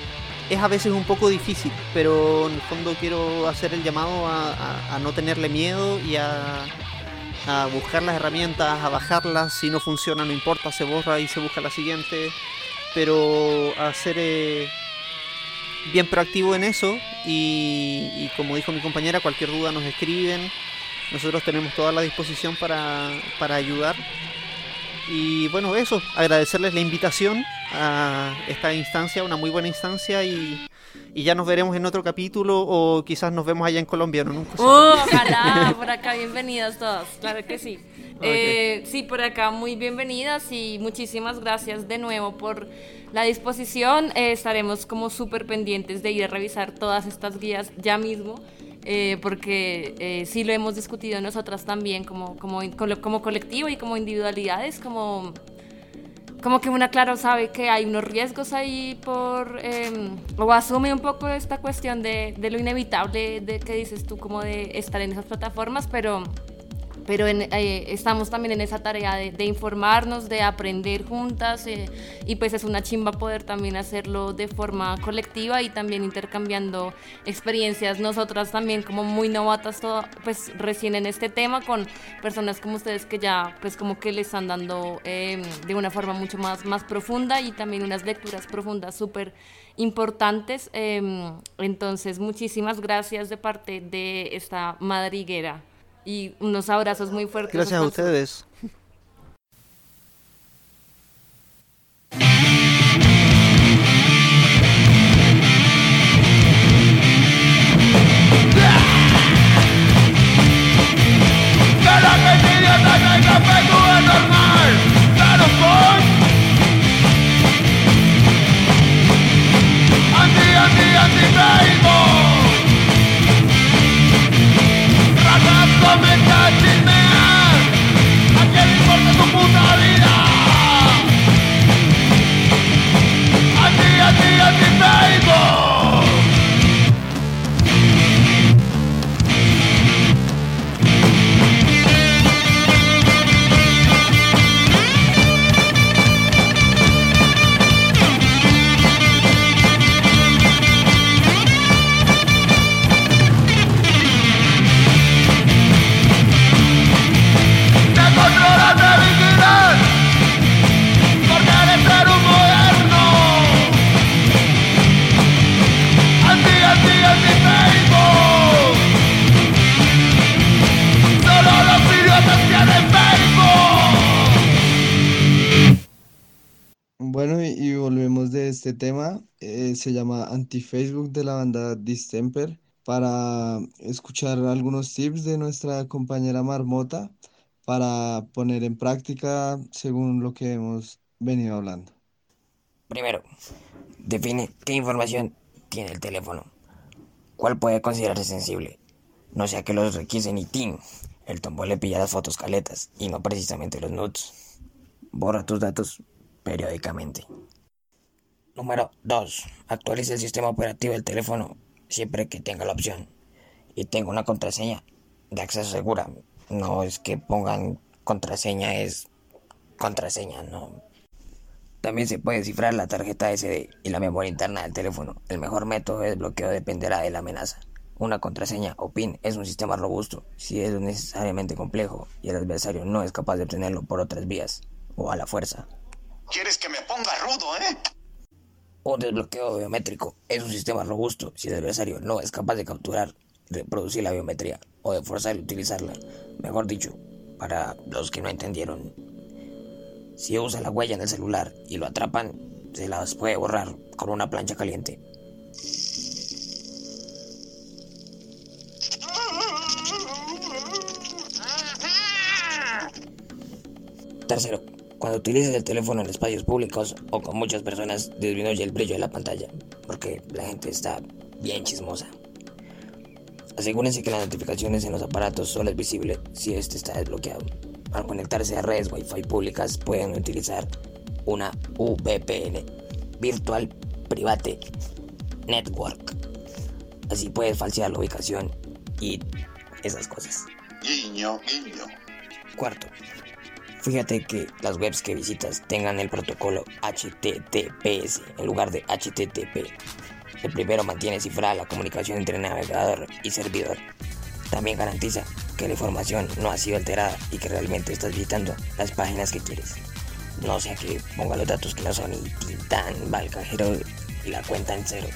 es a veces un poco difícil, pero en el fondo quiero hacer el llamado a no tenerle miedo y a buscar las herramientas, a bajarlas. Si no funciona, no importa, se borra y se busca la siguiente, pero a ser bien proactivo en eso. Y como dijo mi compañera, cualquier duda nos escriben, nosotros tenemos toda la disposición para ayudar. Y bueno, eso, agradecerles la invitación a esta instancia, una muy buena instancia, y ya nos veremos en otro capítulo, o quizás nos vemos allá en Colombia, ¿no? Nunca Ojalá, por acá bienvenidas todas, claro que sí. Okay. Sí, por acá muy bienvenidas y muchísimas gracias de nuevo por la disposición. Estaremos como súper pendientes de ir a revisar todas estas guías ya mismo. Porque sí lo hemos discutido nosotras también como colectivo y como individualidades, como que una, claro, sabe que hay unos riesgos ahí o asume un poco esta cuestión de lo inevitable de que dices tú, como de estar en esas plataformas, pero estamos también en esa tarea de informarnos, de aprender juntas, y pues es una chimba poder también hacerlo de forma colectiva y también intercambiando experiencias, nosotras también como muy novatas, pues recién en este tema, con personas como ustedes que ya pues como que le están dando de una forma mucho más profunda, y también unas lecturas profundas súper importantes. Entonces muchísimas gracias de parte de esta madriguera. Y unos abrazos muy fuertes. Gracias a ustedes. Bueno, y volvemos de este tema, se llama Anti-Facebook, de la banda Distemper, para escuchar algunos tips de nuestra compañera Marmota para poner en práctica según lo que hemos venido hablando. Primero, define qué información tiene el teléfono, cuál puede considerarse sensible, no sea que los requisen y ¡tin! El tombo le pilla las fotos caletas y no precisamente los nudes. Borra tus datos periódicamente. Número 2. Actualice el sistema operativo del teléfono siempre que tenga la opción y tenga una contraseña de acceso segura. No es que pongan contraseña, es contraseña, no. También se puede cifrar la tarjeta SD y la memoria interna del teléfono. El mejor método de desbloqueo dependerá de la amenaza. Una contraseña o PIN es un sistema robusto si es necesariamente complejo y el adversario no es capaz de obtenerlo por otras vías o a la fuerza. ¿Quieres que me ponga rudo, Un desbloqueo biométrico es un sistema robusto si el adversario no es capaz de capturar, reproducir la biometría o de forzarle a utilizarla. Mejor dicho, para los que no entendieron, si usa la huella en el celular y lo atrapan, se las puede borrar con una plancha caliente. Tercero, cuando utilices el teléfono en espacios públicos o con muchas personas, disminuye el brillo de la pantalla, porque la gente está bien chismosa. Asegúrense que las notificaciones en los aparatos solo es visible si este está desbloqueado. Al conectarse a redes Wi-Fi públicas pueden utilizar una VPN, Virtual Private Network. Así puedes falsear la ubicación y esas cosas. Guiño, guiño. Cuarto, fíjate que las webs que visitas tengan el protocolo HTTPS en lugar de HTTP. El primero mantiene cifrada la comunicación entre navegador y servidor. También garantiza que la información no ha sido alterada y que realmente estás visitando las páginas que quieres. No sea que ponga los datos que no son y Tintán va al cajero y la cuenta en cero.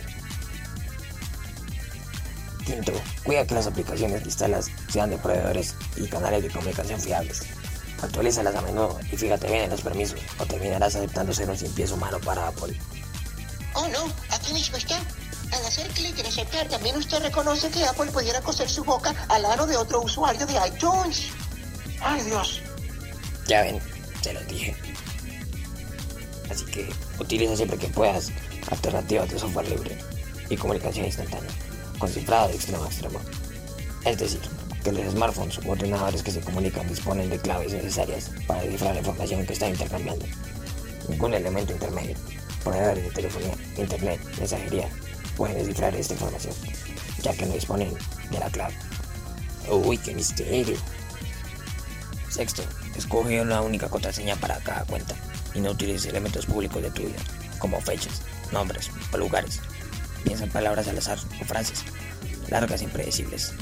Quinto, cuida que las aplicaciones que instalas sean de proveedores y canales de comunicación fiables. Actualízalas a menudo y fíjate bien en los permisos o terminarás aceptando ser un sin pies humano para Apple. Oh no, aquí mismo está. Al hacer clic en aceptar, también usted reconoce que Apple pudiera coser su boca al ano de otro usuario de iTunes. ¡Ay, Dios! Ya ven, se los dije. Así que utiliza siempre que puedas alternativas de software libre y comunicación instantánea, con cifrado de extremo a extremo. Es decir, que los smartphones u ordenadores que se comunican disponen de claves necesarias para descifrar la información que están intercambiando. Ningún elemento intermedio, proveedores de telefonía, internet, mensajería, pueden descifrar esta información, ya que no disponen de la clave. ¡Uy, qué misterio! Sexto, escoge una única contraseña para cada cuenta y no utilices elementos públicos de tu vida, como fechas, nombres o lugares. Piensa en palabras al azar o frases largas e impredecibles.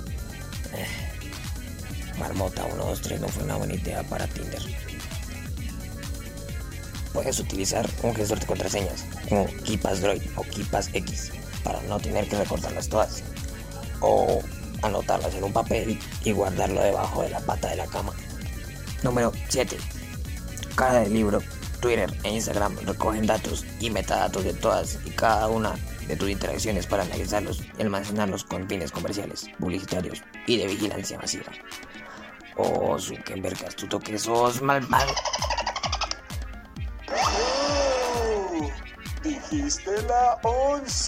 Marmota 123 no fue una buena idea para Tinder. Puedes utilizar un gestor de contraseñas como KeePassDroid o KeePassX para no tener que recordarlas todas, o anotarlas en un papel y guardarlo debajo de la pata de la cama. Número 7. Cara de libro, Twitter e Instagram recogen datos y metadatos de todas y cada una de tus interacciones para analizarlos y almacenarlos con fines comerciales, publicitarios y de vigilancia masiva. Oh, Zuckerberg, astuto que sos, malvado. Dijiste la 11.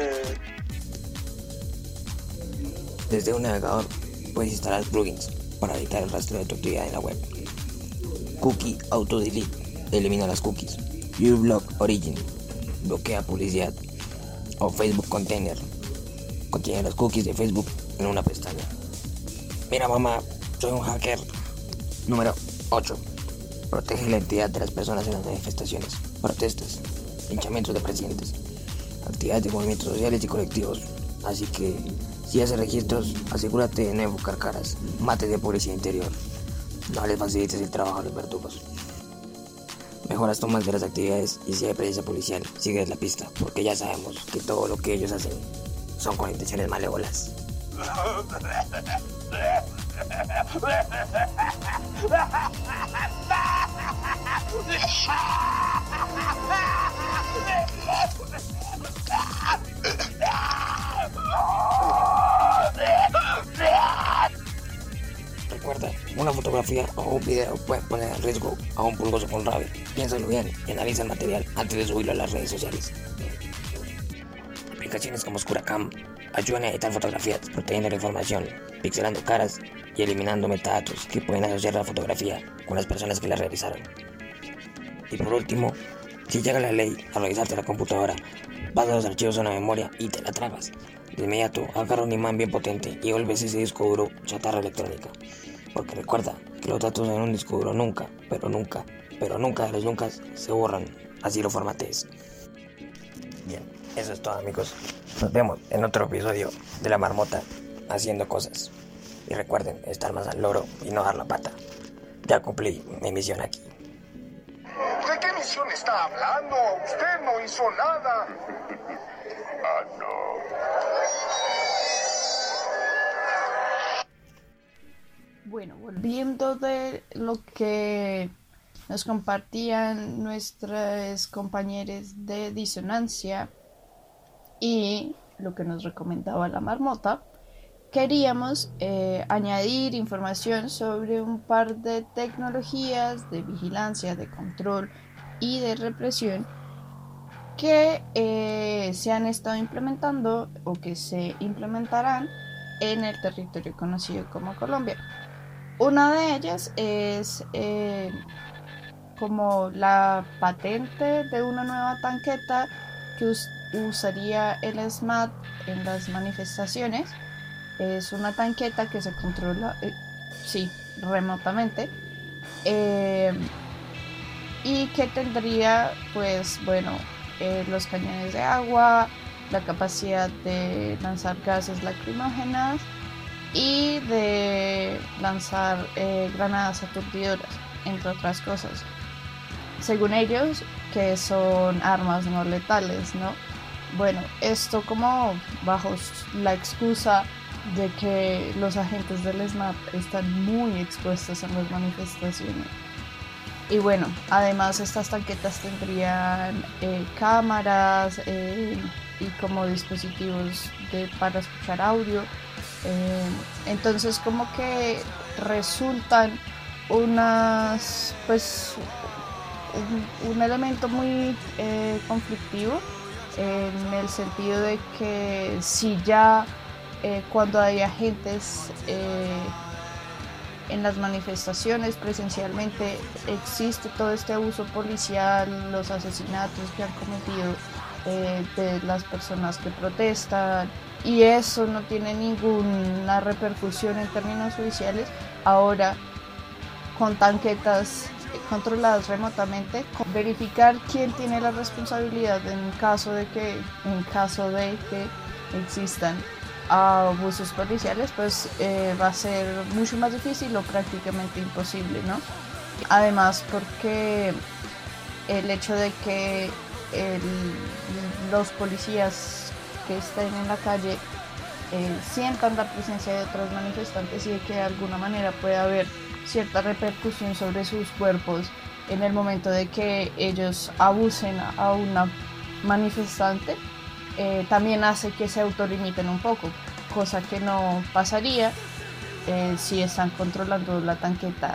Desde un navegador puedes instalar plugins para evitar el rastreo de tu actividad en la web. Cookie Auto Delete elimina las cookies. uBlock Origin bloquea publicidad. O Facebook Container contiene las cookies de Facebook en una pestaña. Mira, mamá, soy un hacker. Número 8. Protege la identidad de las personas en las manifestaciones, protestas, linchamientos de presidentes, actividades de movimientos sociales y colectivos. Así que, si haces registros, asegúrate de no invocar caras, mates de publicidad interior. No les facilites el trabajo a los verdugos. Mejora las tomas de las actividades y si hay presencia policial, sigues la pista, porque ya sabemos que todo lo que ellos hacen son con intenciones malévolas. Recuerda, una fotografía o un video puede poner en riesgo a un pulgoso con rabia. Piénsalo bien y analiza el material antes de subirlo a las redes sociales. Aplicaciones como Oscuracam ayudan a editar fotografías, protegiendo la información, pixelando caras y eliminando metadatos que pueden asociar la fotografía con las personas que la realizaron. Y por último, si llega la ley a revisarte la computadora, vas a los archivos a una memoria y te la tragas. De inmediato, agarra un imán bien potente y vuelves ese disco duro chatarra electrónica. Porque recuerda que los datos en un disco duro nunca, pero nunca de los nunca se borran, así lo formatees. Bien, eso es todo, amigos. Nos vemos en otro episodio de La Marmota haciendo cosas. Y recuerden, estar más al loro y no dar la pata. Ya cumplí mi misión aquí. ¿De qué misión está hablando? Usted no hizo nada. Ah, no. Bueno, volviendo de lo que nos compartían nuestros compañeros de Disonancia y lo que nos recomendaba la Marmota, queríamos añadir información sobre un par de tecnologías de vigilancia, de control y de represión que se han estado implementando o que se implementarán en el territorio conocido como Colombia. Una de ellas es como la patente de una nueva tanqueta que usaría el SMAT en las manifestaciones. Es una tanqueta que se controla remotamente y que tendría pues bueno los cañones de agua, la capacidad de lanzar gases lacrimógenas y de lanzar granadas aturdidoras, entre otras cosas. Según ellos, que son armas no letales, ¿no? Bueno, esto como bajo la excusa de que los agentes del SMAT están muy expuestos en las manifestaciones. Y bueno, además estas tanquetas tendrían cámaras y como dispositivos para escuchar audio. Entonces como que resultan unas, pues, un elemento muy conflictivo, en el sentido de que si ya cuando hay agentes en las manifestaciones presencialmente existe todo este abuso policial, los asesinatos que han cometido de las personas que protestan, y eso no tiene ninguna repercusión en términos judiciales, ahora con tanquetas controladas remotamente, verificar quién tiene la responsabilidad en caso de que existan abusos policiales, pues va a ser mucho más difícil o prácticamente imposible, ¿no? Además, porque el hecho de que los policías que estén en la calle sientan la presencia de otros manifestantes y de que de alguna manera puede haber cierta repercusión sobre sus cuerpos en el momento de que ellos abusen a una manifestante, también hace que se autolimiten un poco, cosa que no pasaría si están controlando la tanqueta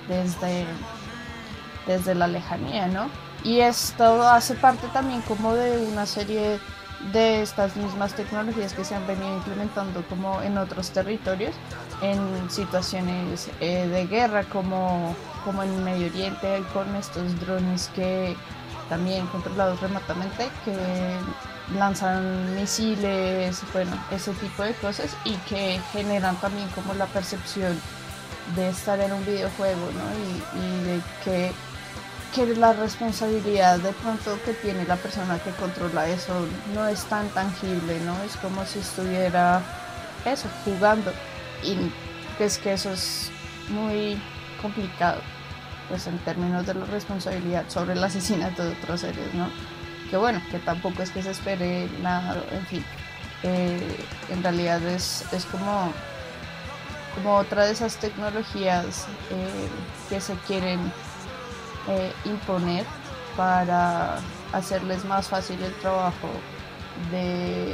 desde la lejanía, ¿no? Y esto hace parte también como de una serie de estas mismas tecnologías que se han venido implementando como en otros territorios, en situaciones de guerra como en Medio Oriente, con estos drones que también controlados remotamente, que lanzan misiles, bueno, ese tipo de cosas, y que generan también como la percepción de estar en un videojuego, ¿no? Y de que la responsabilidad de pronto que tiene la persona que controla eso no es tan tangible, ¿no? Es como si estuviera eso, jugando, y es que eso es muy complicado, pues en términos de la responsabilidad sobre el asesinato de otros seres, ¿no? Que bueno, que tampoco es que se espere nada, en fin, en realidad es como otra de esas tecnologías que se quieren imponer para hacerles más fácil el trabajo de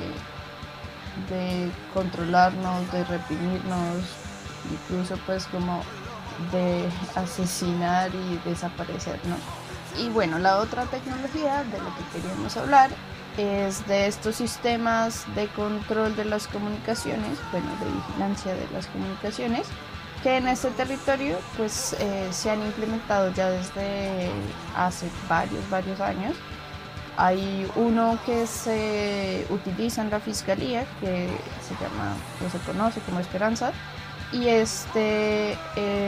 controlarnos, de reprimirnos, incluso pues como de asesinar y desaparecer, ¿no? Y bueno, la otra tecnología de lo que queríamos hablar es de estos sistemas de control de las comunicaciones, bueno, de vigilancia de las comunicaciones, que en este territorio pues se han implementado ya desde hace varios años. Hay uno que se utiliza en la fiscalía, que se llama, o se conoce como Esperanza, y este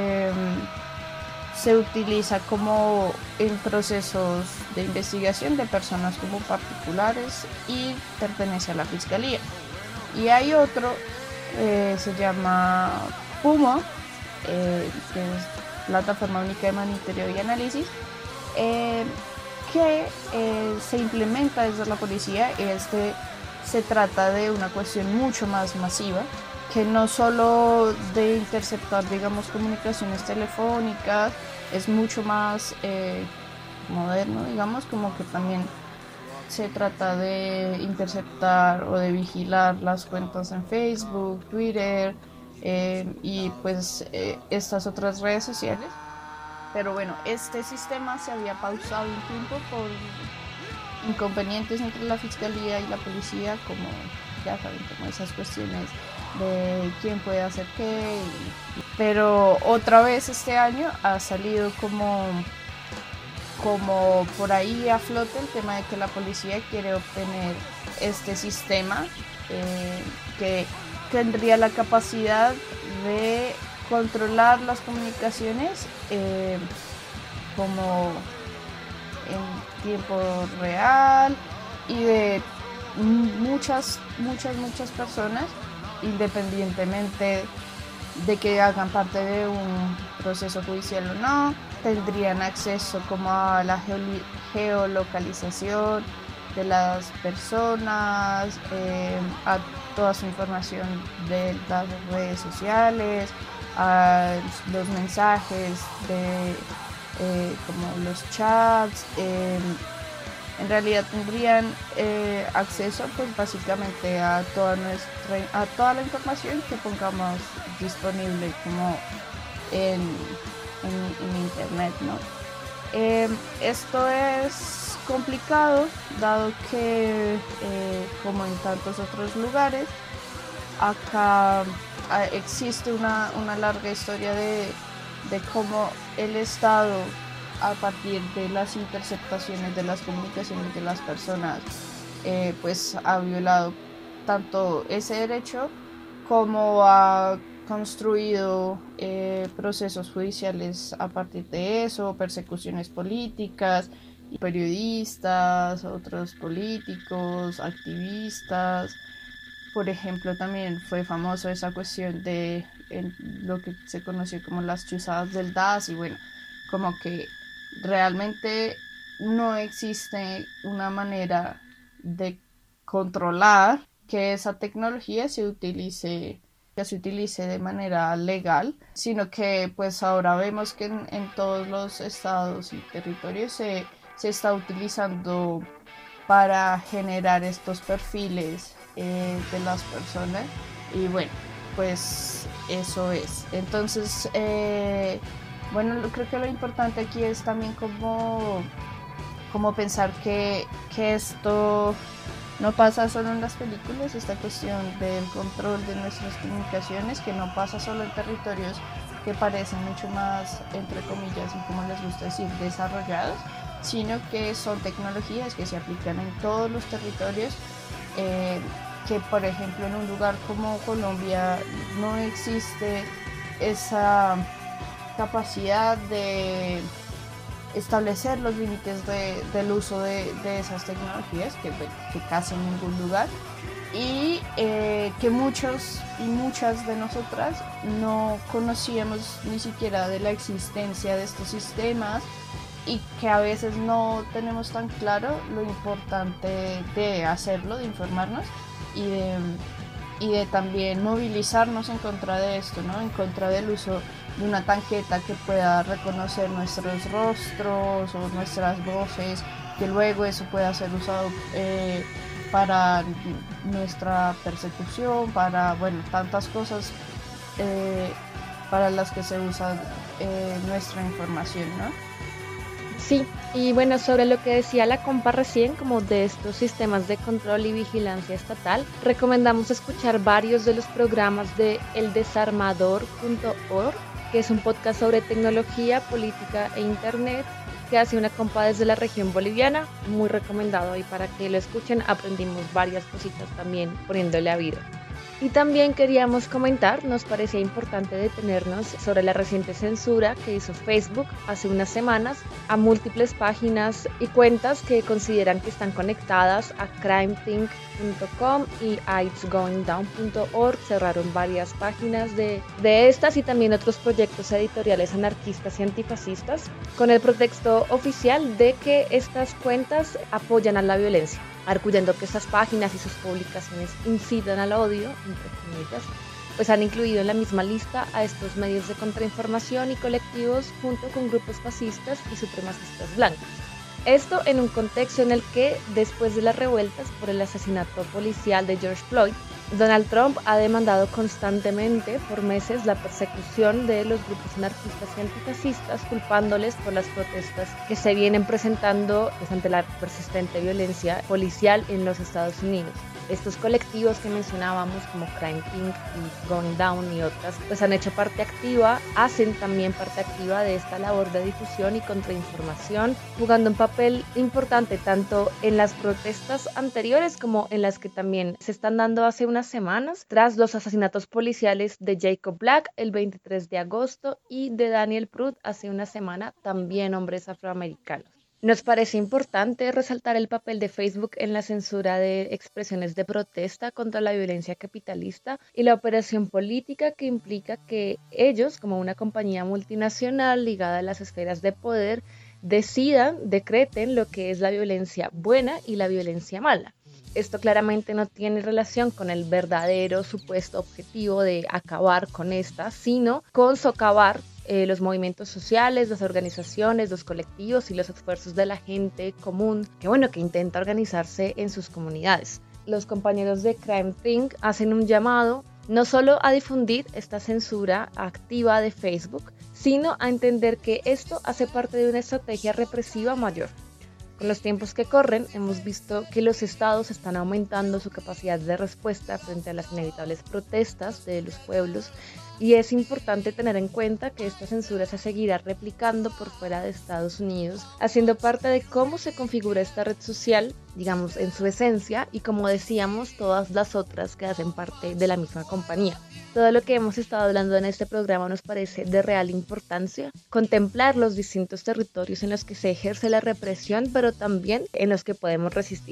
se utiliza como en procesos de investigación de personas como particulares y pertenece a la fiscalía. Y hay otro, se llama PUMO, que es Plataforma Única de Monitoreo y Análisis, que se implementa desde la policía. Se trata de una cuestión mucho más masiva, que no solo de interceptar, digamos, comunicaciones telefónicas, es mucho más moderno, digamos, como que también se trata de interceptar o de vigilar las cuentas en Facebook, Twitter y pues estas otras redes sociales. Pero bueno, este sistema se había pausado un tiempo por inconvenientes entre la fiscalía y la policía, como ya saben, como esas cuestiones de quién puede hacer qué, pero otra vez este año ha salido como por ahí a flote el tema de que la policía quiere obtener este sistema que tendría la capacidad de controlar las comunicaciones como en tiempo real y de muchas personas, independientemente de que hagan parte de un proceso judicial o no, tendrían acceso como a la geolocalización de las personas, a toda su información de las redes sociales, a los mensajes de como los chats. En realidad tendrían acceso pues básicamente a toda la información que pongamos disponible como en internet, ¿no? Esto es complicado dado que como en tantos otros lugares acá existe una larga historia de cómo el Estado, a partir de las interceptaciones de las comunicaciones de las personas, pues ha violado tanto ese derecho como ha construido procesos judiciales a partir de eso, persecuciones políticas, periodistas, otros políticos, activistas. Por ejemplo, también fue famoso esa cuestión de lo que se conoció como las chuzadas del DAS, y bueno, como que realmente no existe una manera de controlar que esa tecnología se utilice de manera legal, sino que pues ahora vemos que en todos los estados y territorios se está utilizando para generar estos perfiles de las personas, y bueno, pues eso es. Entonces, bueno, creo que lo importante aquí es también como pensar que esto no pasa solo en las películas, esta cuestión del control de nuestras comunicaciones, que no pasa solo en territorios que parecen mucho más, entre comillas, y como les gusta decir, desarrollados, sino que son tecnologías que se aplican en todos los territorios, que por ejemplo en un lugar como Colombia no existe esa capacidad de establecer los límites del uso de esas tecnologías, que casi en ningún lugar, y que muchos y muchas de nosotras no conocíamos ni siquiera de la existencia de estos sistemas, y que a veces no tenemos tan claro lo importante de hacerlo, de informarnos y de también movilizarnos en contra de esto, ¿no? En contra del uso de una tanqueta que pueda reconocer nuestros rostros o nuestras voces, que luego eso pueda ser usado para nuestra persecución, para, bueno, tantas cosas para las que se usa nuestra información, ¿no? Sí, y bueno, sobre lo que decía la compa recién, como de estos sistemas de control y vigilancia estatal, recomendamos escuchar varios de los programas de eldesarmador.org, que es un podcast sobre tecnología, política e internet, que hace una compa desde la región boliviana, muy recomendado, y para que lo escuchen aprendimos varias cositas también poniéndole a vida. Y también queríamos comentar, nos parecía importante detenernos sobre la reciente censura que hizo Facebook hace unas semanas a múltiples páginas y cuentas que consideran que están conectadas a crimethink.com y a itsgoingdown.org. Cerraron varias páginas de estas y también otros proyectos editoriales anarquistas y antifascistas con el pretexto oficial de que estas cuentas apoyan a la violencia, arguyendo que estas páginas y sus publicaciones incitan al odio, entre comillas, pues han incluido en la misma lista a estos medios de contrainformación y colectivos junto con grupos fascistas y supremacistas blancos. Esto en un contexto en el que, después de las revueltas por el asesinato policial de George Floyd, Donald Trump ha demandado constantemente por meses la persecución de los grupos anarquistas y antifascistas, culpándoles por las protestas que se vienen presentando ante la persistente violencia policial en los Estados Unidos. Estos colectivos que mencionábamos como Crime Pink y Going Down y otras, pues hacen también parte activa de esta labor de difusión y contrainformación, jugando un papel importante tanto en las protestas anteriores como en las que también se están dando hace unas semanas, tras los asesinatos policiales de Jacob Black el 23 de agosto y de Daniel Pruitt hace una semana, también hombres afroamericanos. Nos parece importante resaltar el papel de Facebook en la censura de expresiones de protesta contra la violencia capitalista y la operación política que implica que ellos, como una compañía multinacional ligada a las esferas de poder, decreten lo que es la violencia buena y la violencia mala. Esto claramente no tiene relación con el verdadero supuesto objetivo de acabar con esta, sino con socavar los movimientos sociales, las organizaciones, los colectivos y los esfuerzos de la gente común que intenta organizarse en sus comunidades. Los compañeros de Crime Think hacen un llamado no solo a difundir esta censura activa de Facebook, sino a entender que esto hace parte de una estrategia represiva mayor. Con los tiempos que corren, hemos visto que los estados están aumentando su capacidad de respuesta frente a las inevitables protestas de los pueblos, y es importante tener en cuenta que esta censura se seguirá replicando por fuera de Estados Unidos, haciendo parte de cómo se configura esta red social, digamos, en su esencia, y como decíamos, todas las otras que hacen parte de la misma compañía. Todo lo que hemos estado hablando en este programa nos parece de real importancia, contemplar los distintos territorios en los que se ejerce la represión, pero también en los que podemos resistir.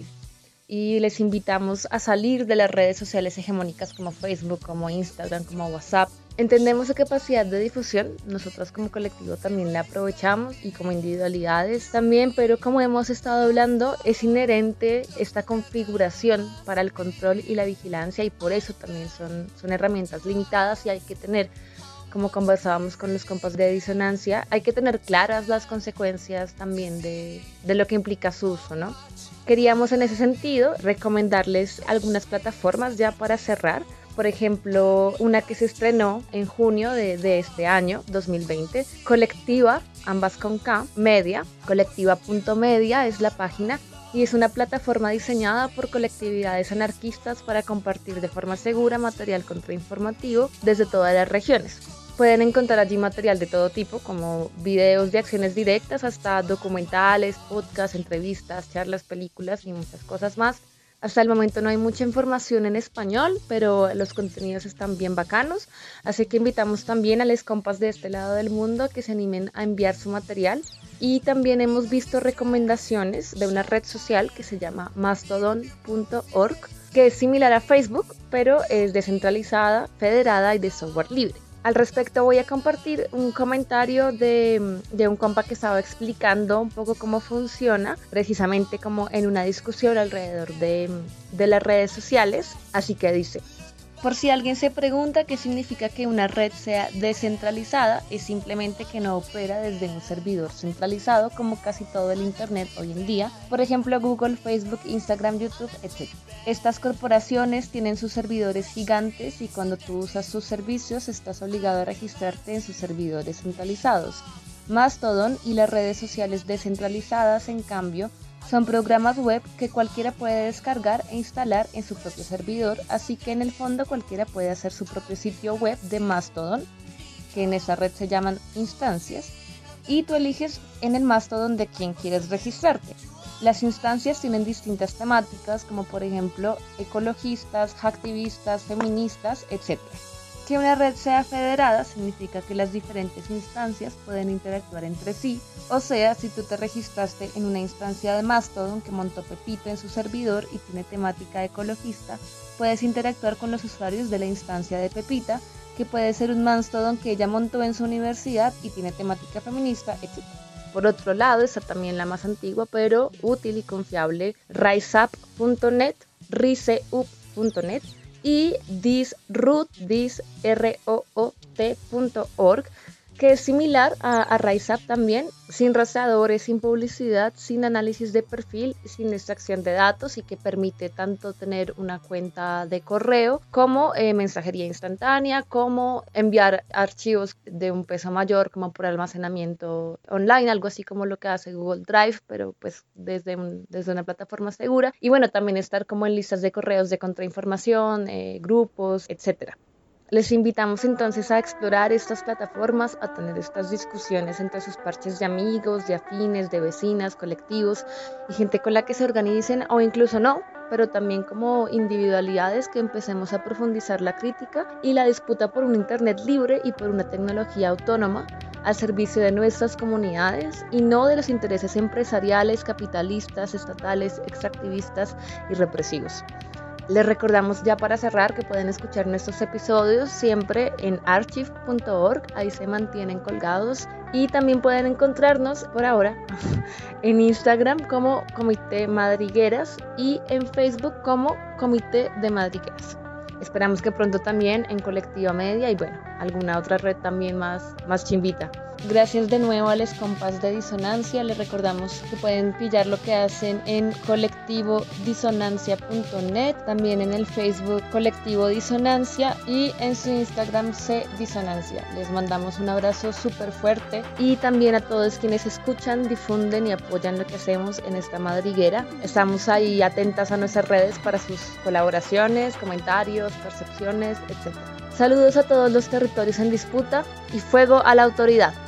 Y les invitamos a salir de las redes sociales hegemónicas como Facebook, como Instagram, como WhatsApp. Entendemos su capacidad de difusión, nosotros como colectivo también la aprovechamos y como individualidades también, pero como hemos estado hablando, es inherente esta configuración para el control y la vigilancia, y por eso también son herramientas limitadas, y hay que tener, como conversábamos con los compas de Disonancia, hay que tener claras las consecuencias también de lo que implica su uso, ¿no? Queríamos en ese sentido recomendarles algunas plataformas ya para cerrar. Por ejemplo, una que se estrenó en junio de este año, 2020, Colectiva, ambas con K, Media, colectiva.media es la página, y es una plataforma diseñada por colectividades anarquistas para compartir de forma segura material contrainformativo desde todas las regiones. Pueden encontrar allí material de todo tipo, como videos de acciones directas hasta documentales, podcasts, entrevistas, charlas, películas y muchas cosas más. Hasta el momento no hay mucha información en español, pero los contenidos están bien bacanos, así que invitamos también a los compas de este lado del mundo a que se animen a enviar su material. Y también hemos visto recomendaciones de una red social que se llama mastodon.org, que es similar a Facebook, pero es descentralizada, federada y de software libre. Al respecto voy a compartir un comentario de un compa que estaba explicando un poco cómo funciona, precisamente como en una discusión alrededor de las redes sociales. Así que dice: por si alguien se pregunta qué significa que una red sea descentralizada, es simplemente que no opera desde un servidor centralizado como casi todo el internet hoy en día, por ejemplo Google, Facebook, Instagram, YouTube, etc. Estas corporaciones tienen sus servidores gigantes y cuando tú usas sus servicios estás obligado a registrarte en sus servidores centralizados. Mastodon y las redes sociales descentralizadas, en cambio, son programas web que cualquiera puede descargar e instalar en su propio servidor, así que en el fondo cualquiera puede hacer su propio sitio web de Mastodon, que en esa red se llaman instancias, y tú eliges en el Mastodon de quién quieres registrarte. Las instancias tienen distintas temáticas, como por ejemplo ecologistas, hacktivistas, feministas, etc. Que una red sea federada significa que las diferentes instancias pueden interactuar entre sí, o sea, si tú te registraste en una instancia de Mastodon que montó Pepita en su servidor y tiene temática ecologista, puedes interactuar con los usuarios de la instancia de Pepita, que puede ser un Mastodon que ella montó en su universidad y tiene temática feminista, etc. Por otro lado, está también la más antigua pero útil y confiable riseup.net, riseup.net, y thisroot.org, que es similar a RiseUp también, sin rastreadores, sin publicidad, sin análisis de perfil, sin extracción de datos, y que permite tanto tener una cuenta de correo como mensajería instantánea, como enviar archivos de un peso mayor como por almacenamiento online, algo así como lo que hace Google Drive, pero pues desde una plataforma segura. Y bueno, también estar como en listas de correos de contrainformación, grupos, etcétera. Les invitamos entonces a explorar estas plataformas, a tener estas discusiones entre sus parches de amigos, de afines, de vecinas, colectivos y gente con la que se organicen o incluso no, pero también como individualidades que empecemos a profundizar la crítica y la disputa por un internet libre y por una tecnología autónoma, al servicio de nuestras comunidades y no de los intereses empresariales, capitalistas, estatales, extractivistas y represivos. Les recordamos ya para cerrar que pueden escuchar nuestros episodios siempre en archive.org, ahí se mantienen colgados, y también pueden encontrarnos por ahora en Instagram como Comité Madrigueras y en Facebook como Comité de Madrigueras. Esperamos que pronto también en Colectiva Media y bueno, alguna otra red también más chimbita. Gracias de nuevo a los compas de Disonancia. Les recordamos que pueden pillar lo que hacen en colectivodisonancia.net, también en el Facebook Colectivo Disonancia y en su Instagram Disonancia. Les mandamos un abrazo súper fuerte y también a todos quienes escuchan, difunden y apoyan lo que hacemos en esta madriguera. Estamos ahí atentas a nuestras redes para sus colaboraciones, comentarios, percepciones, etc. Saludos a todos los territorios en disputa y fuego a la autoridad.